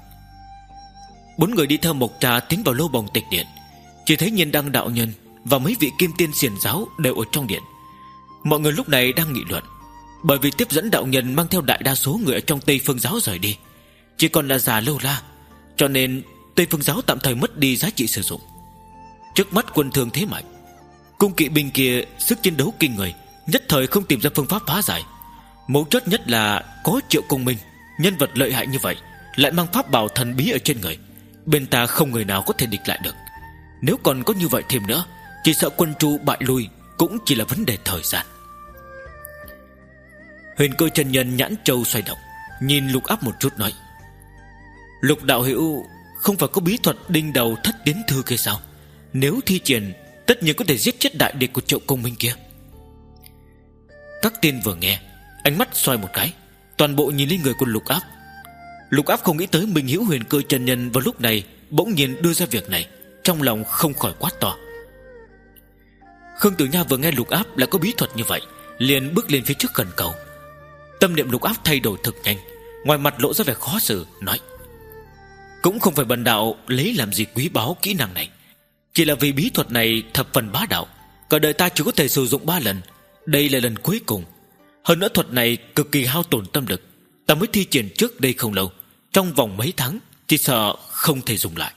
Bốn người đi theo Mộc Trà tiến vào Lô Bồng Tịch Điện, chỉ thấy Nhiên Đăng đạo nhân và mấy vị kim tiên xiển giáo đều ở trong điện. Mọi người lúc này đang nghị luận, bởi vì tiếp dẫn đạo nhân mang theo đại đa số người ở trong Tây Phương giáo rời đi, chỉ còn là già Lâu La, cho nên Tây Phương giáo tạm thời mất đi giá trị sử dụng. Trước mắt quân Thương thế mạnh, cung kỵ binh kia sức chiến đấu kinh người, nhất thời không tìm ra phương pháp phá giải. Mấu chốt nhất là có Triệu Công Minh, nhân vật lợi hại như vậy, lại mang pháp bảo thần bí ở trên người, bên ta không người nào có thể địch lại được. Nếu còn có như vậy thêm nữa, chỉ sợ quân Tru bại lui cũng chỉ là vấn đề thời gian. Huyền Cơ chân nhân nhãn châu xoay động, nhìn Lục Áp một chút nói: Lục đạo hữu không phải có bí thuật đinh đầu thất tiến thư kia sao? Nếu thi triển tất nhiên có thể giết chết đại địch của Triệu Công Minh kia. Các tiên vừa nghe, ánh mắt xoay một cái, toàn bộ nhìn lên người của Lục Áp. Lục Áp không nghĩ tới Minh Hữu Huyền Cơ chân nhân vào lúc này bỗng nhiên đưa ra việc này, trong lòng không khỏi quát to. Khương Tử Nha vừa nghe Lục Áp lại có bí thuật như vậy, liền bước lên phía trước khẩn cầu. Tâm niệm Lục Áp thay đổi thực nhanh, ngoài mặt lộ ra vẻ khó xử, nói: cũng không phải bần đạo lấy làm gì quý báu kỹ năng này, chỉ là vì bí thuật này thập phần bá đạo, cả đời ta chỉ có thể sử dụng ba lần, đây là lần cuối cùng. Hơn nữa thuật này cực kỳ hao tổn tâm lực, ta mới thi triển trước đây không lâu, trong vòng mấy tháng chỉ sợ không thể dùng lại.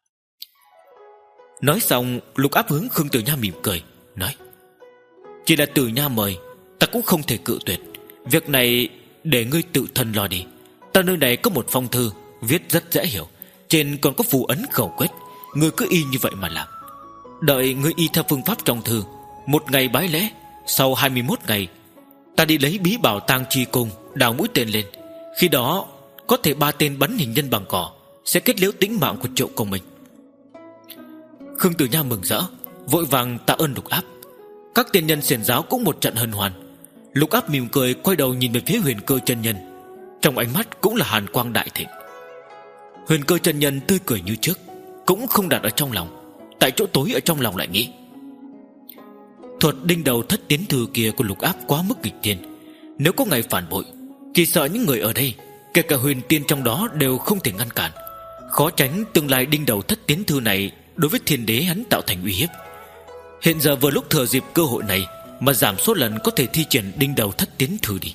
Nói xong, Lục Áp hướng Khương Tử Nha mỉm cười, nói: chỉ là Tử Nha mời, ta cũng không thể cự tuyệt. Việc này để ngươi tự thân lo đi. Ta nơi này có một phong thư viết rất dễ hiểu, trên còn có phù ấn khẩu quyết, ngươi cứ y như vậy mà làm. Đợi ngươi y theo phương pháp trong thư, một ngày bái lễ, sau hai mươi mốt ngày ta đi lấy bí bảo tang chi cung, đào mũi tên lên. Khi đó có thể ba tên bắn hình nhân bằng cỏ sẽ kết liễu tính mạng của Triệu Công Minh. Khương Tử Nha mừng rỡ, vội vàng tạ ơn Lục Áp. Các tiên nhân xiển giáo cũng một trận hân hoan. Lục Áp mỉm cười quay đầu nhìn về phía Huyền Cơ chân nhân, trong ánh mắt cũng là hàn quang đại thịnh. Huyền Cơ chân nhân tươi cười như trước, cũng không đặt ở trong lòng, tại chỗ tối ở trong lòng lại nghĩ: thuật đinh đầu thất tiến thư kia của Lục Áp quá mức nghịch thiên, nếu có ngày phản bội, chỉ sợ những người ở đây, kể cả huyền tiên trong đó đều không thể ngăn cản. Khó tránh tương lai đinh đầu thất tiến thư này đối với thiên đế hắn tạo thành uy hiếp. Hiện giờ vừa lúc thừa dịp cơ hội này mà giảm số lần có thể thi triển đinh đầu thất tiến thư đi.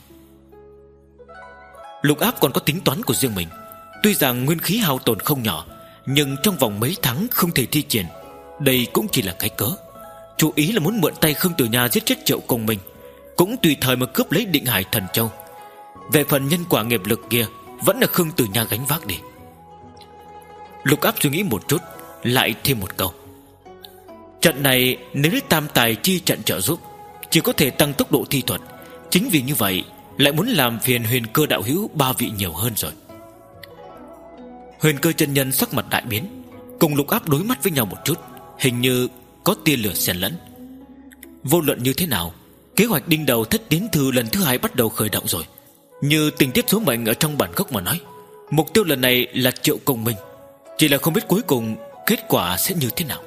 Lục Áp còn có tính toán của riêng mình. Tuy rằng nguyên khí hao tổn không nhỏ, nhưng trong vòng mấy tháng không thể thi triển, đây cũng chỉ là cái cớ. Chủ ý là muốn mượn tay Khương Tử Nha giết chết Triệu Công Minh, cũng tùy thời mà cướp lấy Định Hải Thần Châu. Về phần nhân quả nghiệp lực kia, vẫn là Khương Tử Nha gánh vác đi. Lục Áp suy nghĩ một chút, lại thêm một câu: trận này nếu lấy tam tài chi trận trợ giúp, chỉ có thể tăng tốc độ thi thuật. Chính vì như vậy lại muốn làm phiền Huyền Cơ đạo hữu ba vị nhiều hơn rồi. Huyền Cơ chân nhân sắc mặt đại biến, cùng Lục Áp đối mắt với nhau một chút, hình như có tia lửa xen lẫn. Vô luận như thế nào, kế hoạch đinh đầu thất tiến thư lần thứ hai bắt đầu khởi động rồi. Như tình tiết số mệnh ở trong bản gốc mà nói, mục tiêu lần này là Triệu Công Minh, chỉ là không biết cuối cùng kết quả sẽ như thế nào.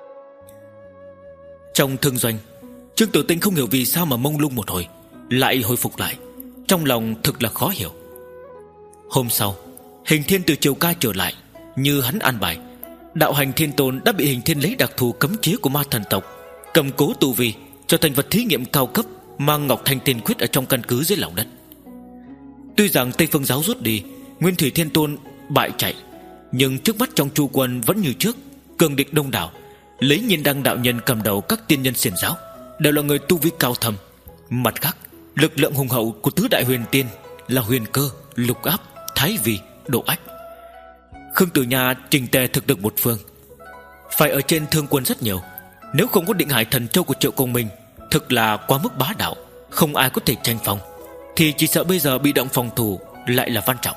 Trong thương doanh, Trương Tử Tinh không hiểu vì sao mà mông lung một hồi, lại hồi phục lại, trong lòng thực là khó hiểu. Hôm sau, Hình Thiên từ Triều Ca trở lại, như hắn an bài, đạo hành Thiên Tôn đã bị Hình Thiên lấy đặc thù cấm chế của ma thần tộc, cầm cố tu vi, trở thành vật thí nghiệm cao cấp, mang Ngọc Thanh Tiên Quyết ở trong căn cứ dưới lòng đất. Tuy rằng Tây Phương giáo rút đi, Nguyên Thủy Thiên Tôn bại chạy, nhưng trước mắt trong Chu quân vẫn như trước, cường địch đông đảo. Lấy Nhiên Đăng đạo nhân cầm đầu các tiên nhân xiển giáo đều là người tu vi cao thâm. Mặt khác, lực lượng hùng hậu của tứ đại huyền tiên là Huyền Cơ, Lục Áp, Thái Vi, Độ Ách. Khương Tử Nha trình tề thực lực một phương, phải ở trên thương quân rất nhiều. Nếu không có Định Hải Thần Châu của Triệu Công Minh, thực là quá mức bá đạo, không ai có thể tranh phong, thì chỉ sợ bây giờ bị động phòng thủ lại là Văn Trọng.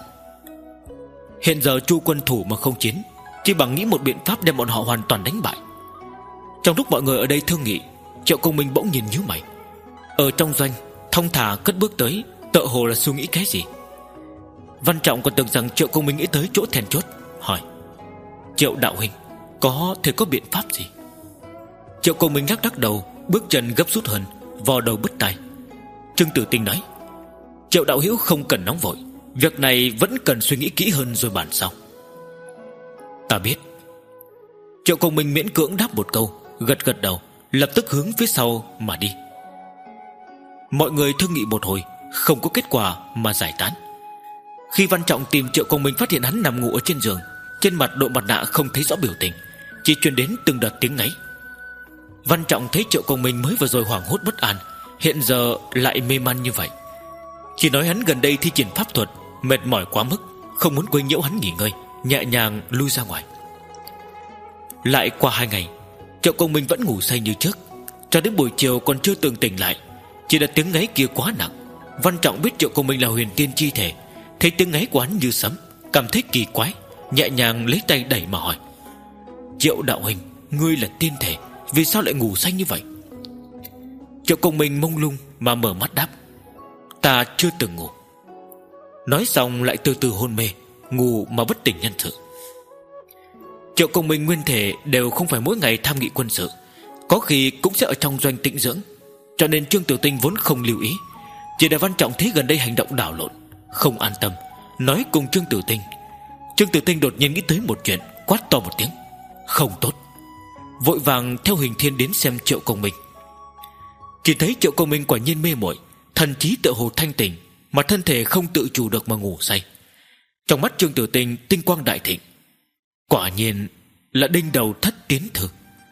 Hiện giờ Chu quân thủ mà không chiến, chỉ bằng nghĩ một biện pháp đem bọn họ hoàn toàn đánh bại. Trong lúc mọi người ở đây thương nghị, Triệu Công Minh bỗng nhìn nhíu mày, ở trong doanh thong thả cất bước tới, tựa hồ là suy nghĩ cái gì. Văn Trọng còn tưởng rằng Triệu Công Minh nghĩ tới chỗ then chốt, hỏi: Triệu đạo huynh, có thể có biện pháp gì? Triệu Công Minh lắc lắc đầu, bước chân gấp rút hơn, vò đầu bứt tai. Trương Tử Tinh nói: Triệu đạo hữu không cần nóng vội, việc này vẫn cần suy nghĩ kỹ hơn rồi bàn sau. Ta biết. Triệu Công Minh miễn cưỡng đáp một câu, gật gật đầu, lập tức hướng phía sau mà đi. Mọi người thương nghị một hồi, không có kết quả mà giải tán. Khi Văn Trọng tìm Triệu Công Minh, phát hiện hắn nằm ngủ ở trên giường, trên mặt đội mặt nạ không thấy rõ biểu tình, chỉ truyền đến từng đợt tiếng ngáy. Văn Trọng thấy Triệu Công Minh mới vừa rồi hoảng hốt bất an, hiện giờ lại mê man như vậy, chỉ nói hắn gần đây thi triển pháp thuật, mệt mỏi quá mức, không muốn quấy nhiễu hắn nghỉ ngơi, nhẹ nhàng lui ra ngoài. Lại qua hai ngày, Triệu Công Minh vẫn ngủ say như trước, cho đến buổi chiều còn chưa tường tỉnh lại. Chỉ là tiếng ngáy kia quá nặng. Văn Trọng biết Triệu Công Minh là huyền tiên chi thể, thấy tiếng ngáy của hắn như sấm, cảm thấy kỳ quái, nhẹ nhàng lấy tay đẩy mà hỏi: Triệu đạo huynh, ngươi là tiên thể, vì sao lại ngủ say như vậy? Triệu Công Minh mông lung mà mở mắt đáp: Ta chưa từng ngủ. Nói xong lại từ từ hôn mê, ngủ mà bất tỉnh nhân sự. Triệu Công Minh nguyên thể đều không phải mỗi ngày tham nghị quân sự, có khi cũng sẽ ở trong doanh tĩnh dưỡng, cho nên Trương Tử Tinh vốn không lưu ý. Chỉ là Văn Trọng thấy gần đây hành động đảo lộn, không an tâm, nói cùng Trương Tử Tinh. Trương Tử Tinh đột nhiên nghĩ tới một chuyện, quát to một tiếng: Không tốt! Vội vàng theo Hình Thiên đến xem Triệu Công Minh. Chỉ thấy Triệu Công Minh quả nhiên mê muội, thần trí tựa hồ thanh tỉnh, mà thân thể không tự chủ được mà ngủ say. Trong mắt Trương Tử Tinh tinh quang đại thịnh, quả nhiên là đinh đầu thất tiến thư.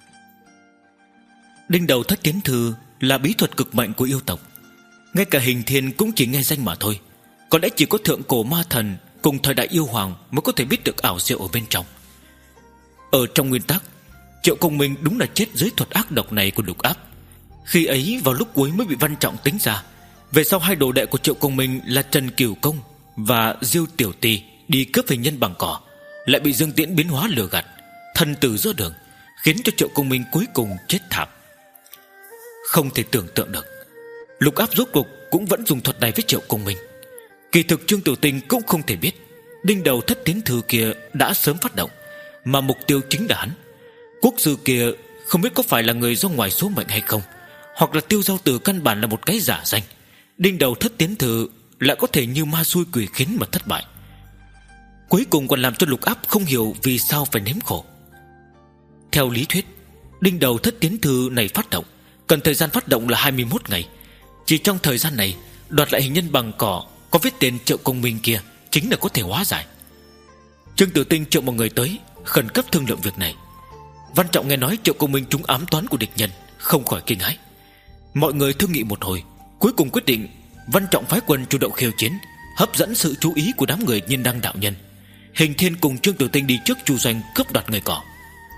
Đinh đầu thất tiến thư là bí thuật cực mạnh của yêu tộc, ngay cả Hình Thiên cũng chỉ nghe danh mà thôi. Có lẽ chỉ có thượng cổ ma thần cùng thời đại yêu hoàng mới có thể biết được ảo diệu ở bên trong. Ở trong nguyên tắc, Triệu Công Minh đúng là chết dưới thuật ác độc này của Lục Áp. Khi ấy vào lúc cuối mới bị Văn Trọng tính ra. Về sau hai đồ đệ của Triệu Công Minh là Trần Cửu Công và Diêu Tiểu Tỳ đi cướp hình nhân bằng cỏ, lại bị Dương Tiễn biến hóa lừa gạt, thân tử giữa đường, khiến cho Triệu Công Minh cuối cùng chết thảm. Không thể tưởng tượng được, Lục Áp rốt cuộc cũng vẫn dùng thuật này với Triệu Công Minh. Kỳ thực Trương Tử Tinh cũng không thể biết đinh đầu thất tiến thư kia đã sớm phát động, mà mục tiêu chính là hắn. Quốc sư kia không biết có phải là người do ngoài số mệnh hay không, hoặc là Tiêu Giao Tử căn bản là một cái giả danh. Đinh đầu thất tiến thư lại có thể như ma xui quỷ khiến mà thất bại, cuối cùng còn làm cho Lục Áp không hiểu vì sao phải nếm khổ. Theo lý thuyết, đinh đầu thất tiến thư này phát động cần thời gian phát động là hai mươi mốt ngày. Chỉ trong thời gian này, đoạt lại hình nhân bằng cỏ có viết tên Triệu Công Minh kia chính là có thể hóa giải. Trương Tử Tinh triệu một người tới, khẩn cấp thương lượng việc này. Văn Trọng nghe nói Triệu Công Minh trúng ám toán của địch nhân, không khỏi kinh hãi. Mọi người thương nghị một hồi, cuối cùng quyết định Văn Trọng phái quân chủ động khiêu chiến, hấp dẫn sự chú ý của đám người Nhiên Đăng đạo nhân. Hình Thiên cùng Trương Tử Tinh đi trước Chu doanh cướp đoạt người cỏ.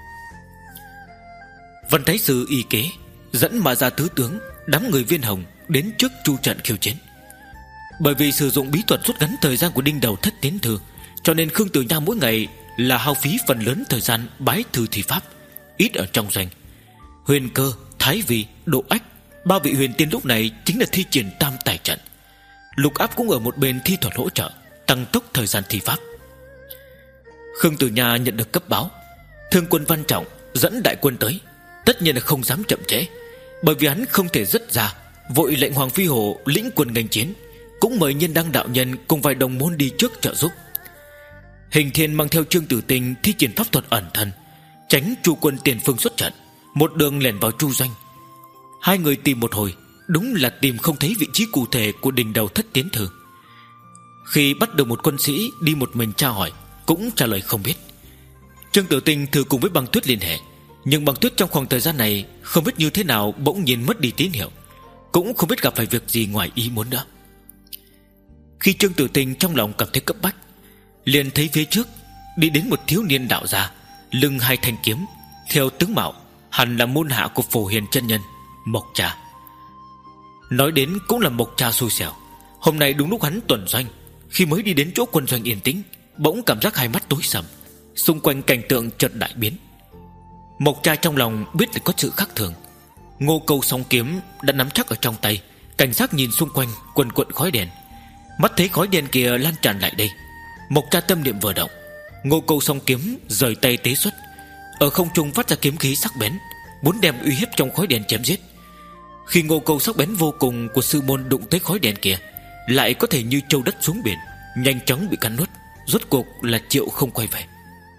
Văn Thái Sư y kế dẫn mà ra tứ tướng, đám người Viên Hồng đến trước Chu trận khiêu chiến. Bởi vì sử dụng bí thuật rút ngắn thời gian của đinh đầu thất tiến thư, cho nên Khương Tử Nha mỗi ngày là hao phí phần lớn thời gian bái thư thi pháp, ít ở trong doanh. Huyền Cơ, Thái Vi, Độ Ách, ba vị huyền tiên lúc này chính là thi triển tam tài trận. Lục Áp cũng ở một bên thi thuật hỗ trợ, tăng tốc thời gian thi pháp. Khương Tử Nha nhận được cấp báo Thương quân Văn Trọng dẫn đại quân tới, tất nhiên là không dám chậm trễ, bởi vì hắn không thể dứt ra, vội lệnh Hoàng Phi Hổ lĩnh quân nghênh chiến, cũng mời Nhân Đăng đạo nhân cùng vài đồng môn đi trước trợ giúp. Hình Thiên mang theo Trương Tử Tinh thi triển pháp thuật ẩn thân, tránh Chu quân tiền phương xuất trận, một đường lẻn vào Chu doanh. Hai người tìm một hồi, đúng là tìm không thấy vị trí cụ thể của đỉnh đầu thất tiến thư. Khi bắt được một quân sĩ đi một mình tra hỏi, cũng trả lời không biết. Trương Tử Tinh thử cùng với Băng Tuyết liên hệ, nhưng Băng Tuyết trong khoảng thời gian này không biết như thế nào bỗng nhiên mất đi tín hiệu, cũng không biết gặp phải việc gì ngoài ý muốn nữa. Khi Trương Tử Tinh trong lòng cảm thấy cấp bách, liền thấy phía trước đi đến một thiếu niên đạo gia, lưng hai thanh kiếm, theo tướng mạo hẳn là môn hạ của Phổ Hiền chân nhân Mộc Trà. Nói đến cũng là Mộc Trà xui xẻo, hôm nay đúng lúc hắn tuần doanh, khi mới đi đến chỗ quân doanh yên tĩnh, bỗng cảm giác hai mắt tối sầm, xung quanh cảnh tượng chợt đại biến. Mộc Trà trong lòng biết là có sự khác thường. Ngô Câu song kiếm đã nắm chắc ở trong tay, cảnh giác nhìn xung quanh quần quận khói đèn. Mắt thấy khói đèn kia lan tràn lại đây, Mộc Trà tâm niệm vừa động, Ngô Câu song kiếm rời tay tế xuất, ở không trung phát ra kiếm khí sắc bén, muốn đem uy hiếp trong khói đèn chém giết. Khi Ngô Câu sắc bén vô cùng của sư môn đụng tới khói đèn kia, lại có thể như trâu đất xuống biển, nhanh chóng bị cắn nuốt, rốt cuộc là triệu không quay về.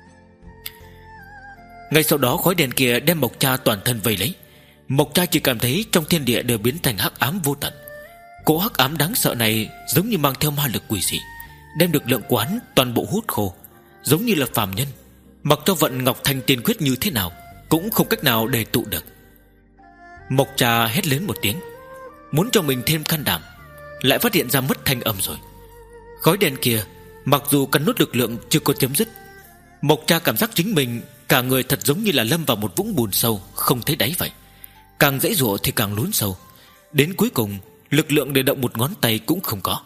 Ngay sau đó khói đèn kia đem Mộc Trà toàn thân vây lấy. Mộc Trà chỉ cảm thấy trong thiên địa đều biến thành hắc ám vô tận. Cỗ hắc ám đáng sợ này giống như mang theo ma lực quỷ dị, đem được lượng quán toàn bộ hút khô, giống như là phàm nhân mặc cho vận Ngọc Thanh tiên quyết như thế nào cũng không cách nào để tụ được. Mộc Trà hét lớn một tiếng, muốn cho mình thêm can đảm, lại phát hiện ra mất thanh âm rồi. Khói đèn kia mặc dù cắn nuốt lực lượng chưa có chấm dứt, Mộc Trà cảm giác chính mình cả người thật giống như là lâm vào một vũng bùn sâu không thấy đáy vậy, càng dãy giụa thì càng lún sâu, đến cuối cùng lực lượng để động một ngón tay cũng không có.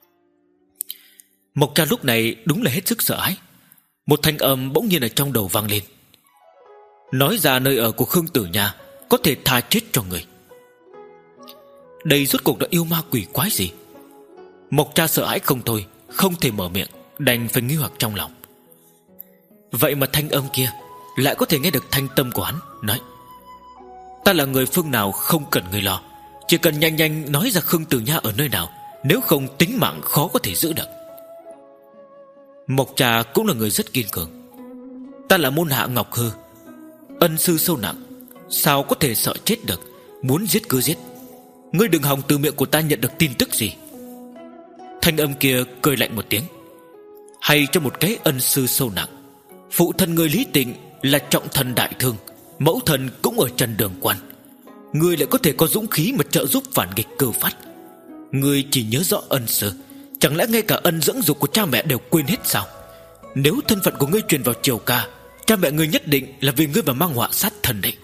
Mộc Trà lúc này đúng là hết sức sợ hãi. Một thanh âm bỗng nhiên ở trong đầu vang lên, nói ra nơi ở của Khương Tử Nha có thể tha chết cho người. Đây rốt cuộc là yêu ma quỷ quái gì? Mộc Trà sợ hãi không thôi, không thể mở miệng, đành phải nghi hoặc trong lòng. Vậy mà thanh âm kia lại có thể nghe được thanh tâm của hắn, nói: ta là người phương nào không cần người lo, chỉ cần nhanh nhanh nói ra Khương Tử Nha ở nơi nào, nếu không tính mạng khó có thể giữ được. Mộc Trà cũng là người rất kiên cường. Ta là môn hạ Ngọc Hư, ân sư sâu nặng, sao có thể sợ chết được, muốn giết cứ giết. Ngươi đừng hòng từ miệng của ta nhận được tin tức gì. Thanh âm kia cười lạnh một tiếng, hay cho một cái ân sư sâu nặng. Phụ thân ngươi Lý Tịnh là trọng thần đại thương, mẫu thần cũng ở Trần Đường Quan, ngươi lại có thể có dũng khí mà trợ giúp phản nghịch Cơ Phát. Ngươi chỉ nhớ rõ ân sư, chẳng lẽ ngay cả ân dưỡng dục của cha mẹ đều quên hết sao? Nếu thân phận của ngươi truyền vào triều ca, cha mẹ ngươi nhất định là vì ngươi mà mang họa sát thân đấy.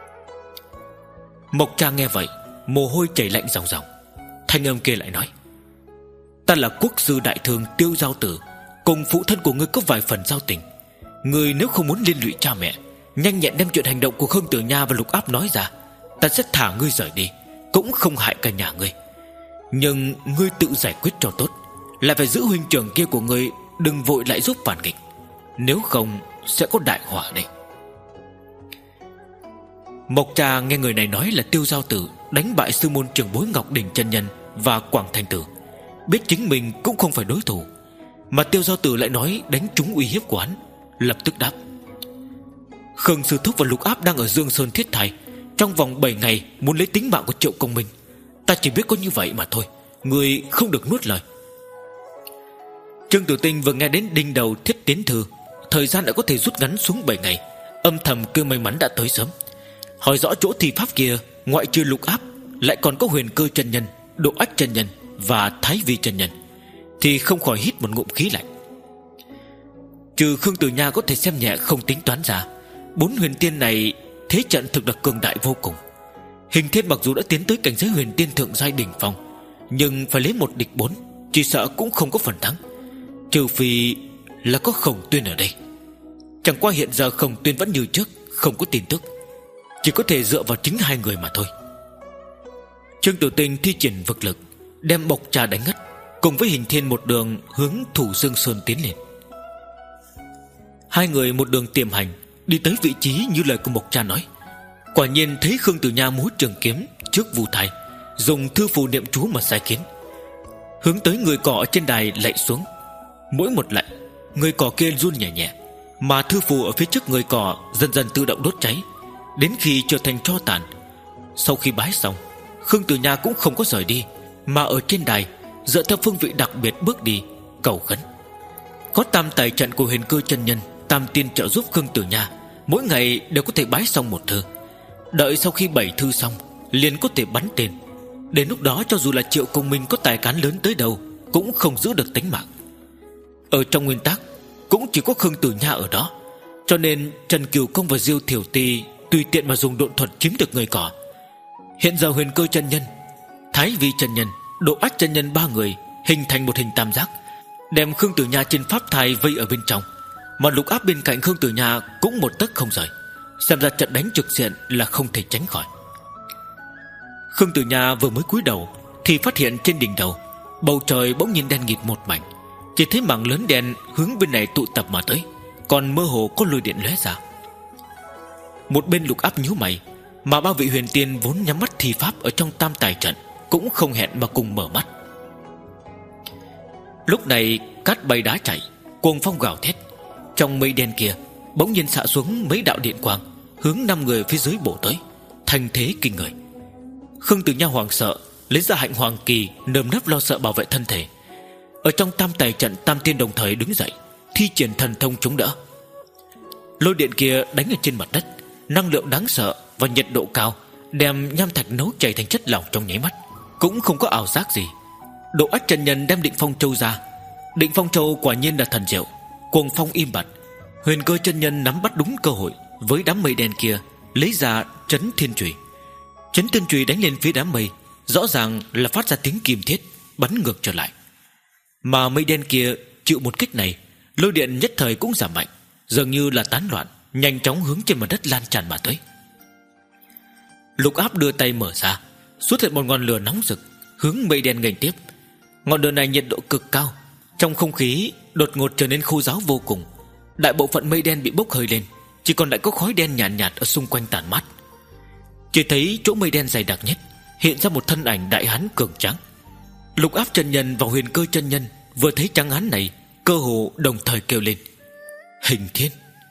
Mộc Trà nghe vậy, mồ hôi chảy lạnh ròng ròng. Thanh âm kia lại nói: ta là quốc sư đại thương Tiêu Giao Tử, cùng phụ thân của ngươi có vài phần giao tình. Ngươi nếu không muốn liên lụy cha mẹ, nhanh nhẹn đem chuyện hành động của Khương Tử Nha và Lục Áp nói ra, ta sẽ thả ngươi rời đi, cũng không hại cả nhà ngươi. Nhưng ngươi tự giải quyết cho tốt, lại phải giữ huynh trưởng kia của ngươi đừng vội lại giúp phản nghịch, nếu không sẽ có đại họa đây. Mộc Trà nghe người này nói là Tiêu Giao Tử đánh bại sư môn trưởng bối Ngọc Đỉnh chân nhân và Quảng Thành Tử, biết chính mình cũng không phải đối thủ, mà Tiêu Giao Tử lại nói đánh trúng uy hiếp của hắn, lập tức đáp: Khương sư thúc và Lục Áp đang ở Dương Sơn thiết thai, trong vòng bảy ngày muốn lấy tính mạng của Triệu Công Minh. Ta chỉ biết có như vậy mà thôi, người không được nuốt lời. Trương Tử Tinh vừa nghe đến đinh đầu thiết tiến thư, thời gian đã có thể rút ngắn xuống bảy ngày, âm thầm kêu may mắn đã tới sớm. Hỏi rõ chỗ thi pháp kia, ngoại trừ Lục Áp, lại còn có Huyền Cơ chân nhân, Độ Ách chân nhân và Thái Vi chân nhân, thì không khỏi hít một ngụm khí lạnh. Trừ Khương Tử Nha có thể xem nhẹ không tính toán ra, bốn huyền tiên này thế trận thực là cường đại vô cùng. Hình Thiên mặc dù đã tiến tới cảnh giới huyền tiên thượng giai đỉnh phong, nhưng phải lấy một địch bốn, chỉ sợ cũng không có phần thắng, trừ phi là có Khổng Tuyên ở đây. Chẳng qua hiện giờ Khổng Tuyên vẫn như trước, không có tin tức, chỉ có thể dựa vào chính hai người mà thôi. Trương Tử Tinh thi triển vực lực, đem Mộc Trà đánh ngất, cùng với Hình Thiên một đường hướng Thủ Dương Sơn tiến lên. Hai người một đường tiềm hành, đi tới vị trí như lời của Mộc Trà nói. Quả nhiên thấy Khương Tử Nha múa trường kiếm trước Vu Thai, dùng thư phù niệm chú mà sai khiến, hướng tới người cỏ ở trên đài lạy xuống. Mỗi một lạy, người cỏ kia run nhẹ nhẹ, mà thư phù ở phía trước người cỏ dần dần tự động đốt cháy, đến khi trở thành tro tàn. Sau khi bái xong, Khương Tử Nha cũng không có rời đi, mà ở trên đài dựa theo phương vị đặc biệt bước đi cầu khấn. Có tam tài trận của Huyền Cơ chân nhân, tam tiên trợ giúp Khương Tử Nha, mỗi ngày đều có thể bái xong một thư. Đợi sau khi bảy thư xong, liền có thể bắn tên. Đến lúc đó cho dù là Triệu Công Minh có tài cán lớn tới đâu, cũng không giữ được tính mạng. Ở trong nguyên tắc, cũng chỉ có Khương Tử Nha ở đó, cho nên Trần Kiều Công và Diêu Thiểu Ti tùy tiện mà dùng độn thuật chiếm được người cỏ. Hiện giờ Huyền Cơ chân nhân, Thái Vi chân nhân, Độ Ách chân nhân ba người hình thành một hình tam giác, đem Khương Tử Nha trên pháp thai vây ở bên trong, mà Lục Áp bên cạnh Khương Tử Nha cũng một tấc không rời. Xem ra trận đánh trực diện là không thể tránh khỏi. Khương Tử Nha vừa mới cúi đầu thì phát hiện trên đỉnh đầu bầu trời bỗng nhiên đen nghịt một mảnh, chỉ thấy mảng lớn đen hướng bên này tụ tập mà tới, còn mơ hồ có lôi điện lóe ra. Một bên Lục Áp nhíu mày, mà ba vị huyền tiên vốn nhắm mắt thi pháp ở trong tam tài trận cũng không hẹn mà cùng mở mắt. Lúc này cát bay đá chạy, cuồng phong gào thét, trong mây đen kia bỗng nhiên xạ xuống mấy đạo điện quang, hướng năm người phía dưới bổ tới, thành thế kinh người. Khương Tử Nha hoảng sợ, lấy ra hạnh hoàng kỳ, nơm nớp lo sợ bảo vệ thân thể. Ở trong tam tài trận, tam tiên đồng thời đứng dậy, thi triển thần thông chống đỡ. Lôi điện kia đánh ở trên mặt đất, năng lượng đáng sợ và nhiệt độ cao đem nham thạch nấu chảy thành chất lỏng trong nháy mắt, cũng không có ảo giác gì. Độ Ách chân nhân đem Định Phong Châu ra. Định Phong Châu quả nhiên là thần diệu, cuồng phong im bặt. Huyền Cơ chân nhân nắm bắt đúng cơ hội, với đám mây đen kia lấy ra Chấn Thiên Chùy. Chấn Thiên Chùy đánh lên phía đám mây, rõ ràng là phát ra tiếng kim thiết, bắn ngược trở lại. Mà mây đen kia chịu một kích này, lôi điện nhất thời cũng giảm mạnh, dường như là tán loạn, nhanh chóng hướng trên mặt đất lan tràn mà tới. Lục Áp đưa tay mở ra, xuất hiện một ngọn lửa nóng rực, hướng mây đen nghênh tiếp. Ngọn lửa này nhiệt độ cực cao, trong không khí đột ngột trở nên khô ráo vô cùng. Đại bộ phận mây đen bị bốc hơi lên, chỉ còn lại có khói đen nhàn nhạt, nhạt ở xung quanh tản mát. Chỉ thấy chỗ mây đen dày đặc nhất hiện ra một thân ảnh đại hán cường tráng. Lục Áp chân nhân và Huyền Cơ chân nhân vừa thấy tráng hán này, cơ hồ đồng thời kêu lên: Hình Thiên.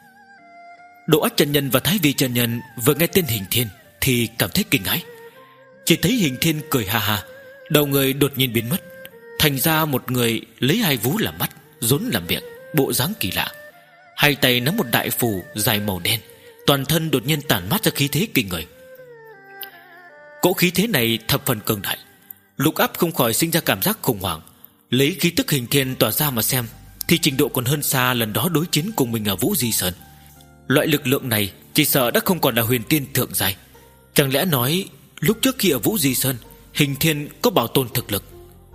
Độ Ách chân nhân và Thái Vi chân nhân vừa nghe tên Hình Thiên thì cảm thấy kinh hãi. Chỉ thấy Hình Thiên cười ha ha, đầu người đột nhiên biến mất, thành ra một người lấy hai vú làm mắt, rốn làm miệng, bộ dáng kỳ lạ. Hai tay nắm một đại phù dài màu đen, toàn thân đột nhiên tản mát ra khí thế kinh người. Cỗ khí thế này thập phần cường đại, Lục Áp không khỏi sinh ra cảm giác khủng hoảng. Lấy khí tức Hình Thiên tỏa ra mà xem thì trình độ còn hơn xa lần đó đối chiến cùng mình ở Vũ Di Sơn. Loại lực lượng này chỉ sợ đã không còn là huyền tiên thượng giai. Chẳng lẽ nói lúc trước khi ở Vũ Di Sơn, Hình Thiên có bảo tồn thực lực?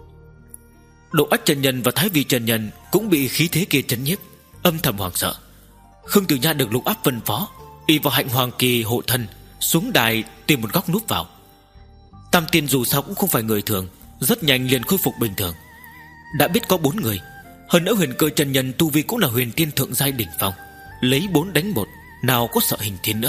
Độ Ách chân nhân và Thái Vi chân nhân cũng bị khí thế kia chấn nhiếp, âm thầm hoảng sợ. Khương Tử Nha được Lục Áp phân phó, y vào hạnh hoàng kỳ hộ thân, xuống đài tìm một góc núp vào. Tam tiên dù sao cũng không phải người thường, rất nhanh liền khôi phục bình thường. Đã biết có bốn người, hơn nữa Huyền Cơ chân nhân tu vi cũng là huyền tiên thượng giai đỉnh phong, lấy bốn đánh một, nào có sợ Hình Thiên nữa.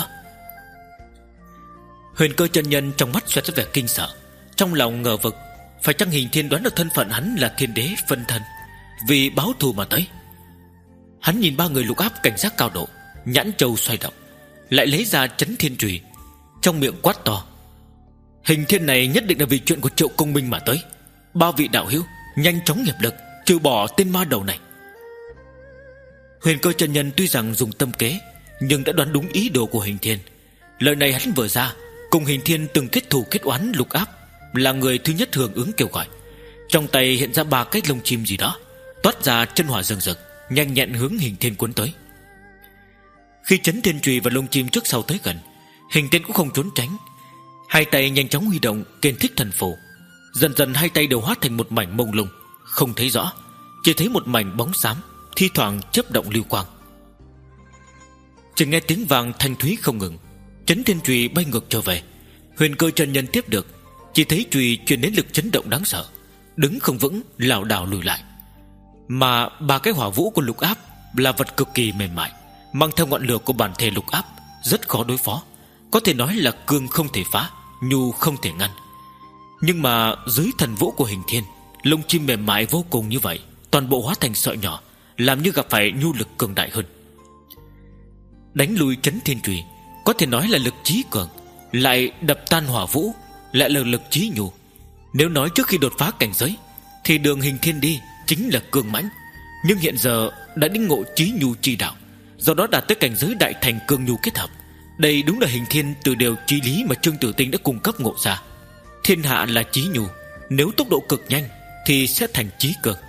Huyền Cơ chân nhân trong mắt xoẹt ra vẻ kinh sợ, trong lòng ngờ vực, phải chăng Hình Thiên đoán được thân phận hắn là thiên đế phân thân, vì báo thù mà tới. Hắn nhìn ba người Lục Áp cảnh giác cao độ, nhãn châu xoay động, lại lấy ra Chấn Thiên Chùy, trong miệng quát to: Hình Thiên này nhất định là vì chuyện của Triệu Công Minh mà tới. Ba vị đạo hữu nhanh chóng hiệp lực, trừ bỏ tên ma đầu này. Huyền Cơ chân nhân tuy rằng dùng tâm kế, nhưng đã đoán đúng ý đồ của Hình Thiên. Lời này hắn vừa ra, cùng Hình Thiên từng kết thù kết oán Lục Áp, là người thứ nhất hưởng ứng kêu gọi. Trong tay hiện ra ba cái lông chim gì đó, toát ra chân hỏa rừng rực, nhanh nhẹn hướng Hình Thiên cuốn tới. Khi Chấn Thiên Chùy và lông chim trước sau tới gần, Hình Thiên cũng không trốn tránh, hai tay nhanh chóng huy động Kên Thích Thần Phù. Dần dần hai tay đều hóa thành một mảnh mông lung, không thấy rõ, chỉ thấy một mảnh bóng xám, thi thoảng chớp động lưu quang. Chỉ nghe tiếng vang thanh thúy không ngừng, chấn thiên chùy bay ngược trở về. Huyền Cơ chân nhân tiếp được, chỉ thấy chùy truyền đến lực chấn động đáng sợ, đứng không vững, lảo đảo lùi lại. Mà ba cái hỏa vũ của Lục Áp là vật cực kỳ mềm mại, mang theo ngọn lửa của bản thể Lục Áp, rất khó đối phó. Có thể nói là cương không thể phá, nhu không thể ngăn. Nhưng mà dưới thần vũ của Hình Thiên, lông chim mềm mại vô cùng như vậy, toàn bộ hóa thành sợi nhỏ, làm như gặp phải nhu lực cường đại hơn. Đánh lui chấn thiên chùy, có thể nói là lực chí cường, lại đập tan hỏa vũ, lại là lực chí nhu. Nếu nói trước khi đột phá cảnh giới thì đường Hình Thiên đi chính là cường mãnh, nhưng hiện giờ đã đính ngộ chí nhu chi đạo, do đó đạt tới cảnh giới đại thành cường nhu kết hợp. Đây đúng là Hình Thiên từ điều chí lý mà Trương Tử Tinh đã cung cấp ngộ ra. Thiên hạ là chí nhu, nếu tốc độ cực nhanh thì sẽ thành chí cường.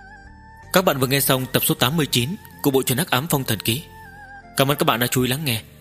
Các bạn vừa nghe xong tập số tám mươi chín của bộ truyện Hắc Ám Phong Thần Ký. Cảm ơn các bạn đã chú ý lắng nghe.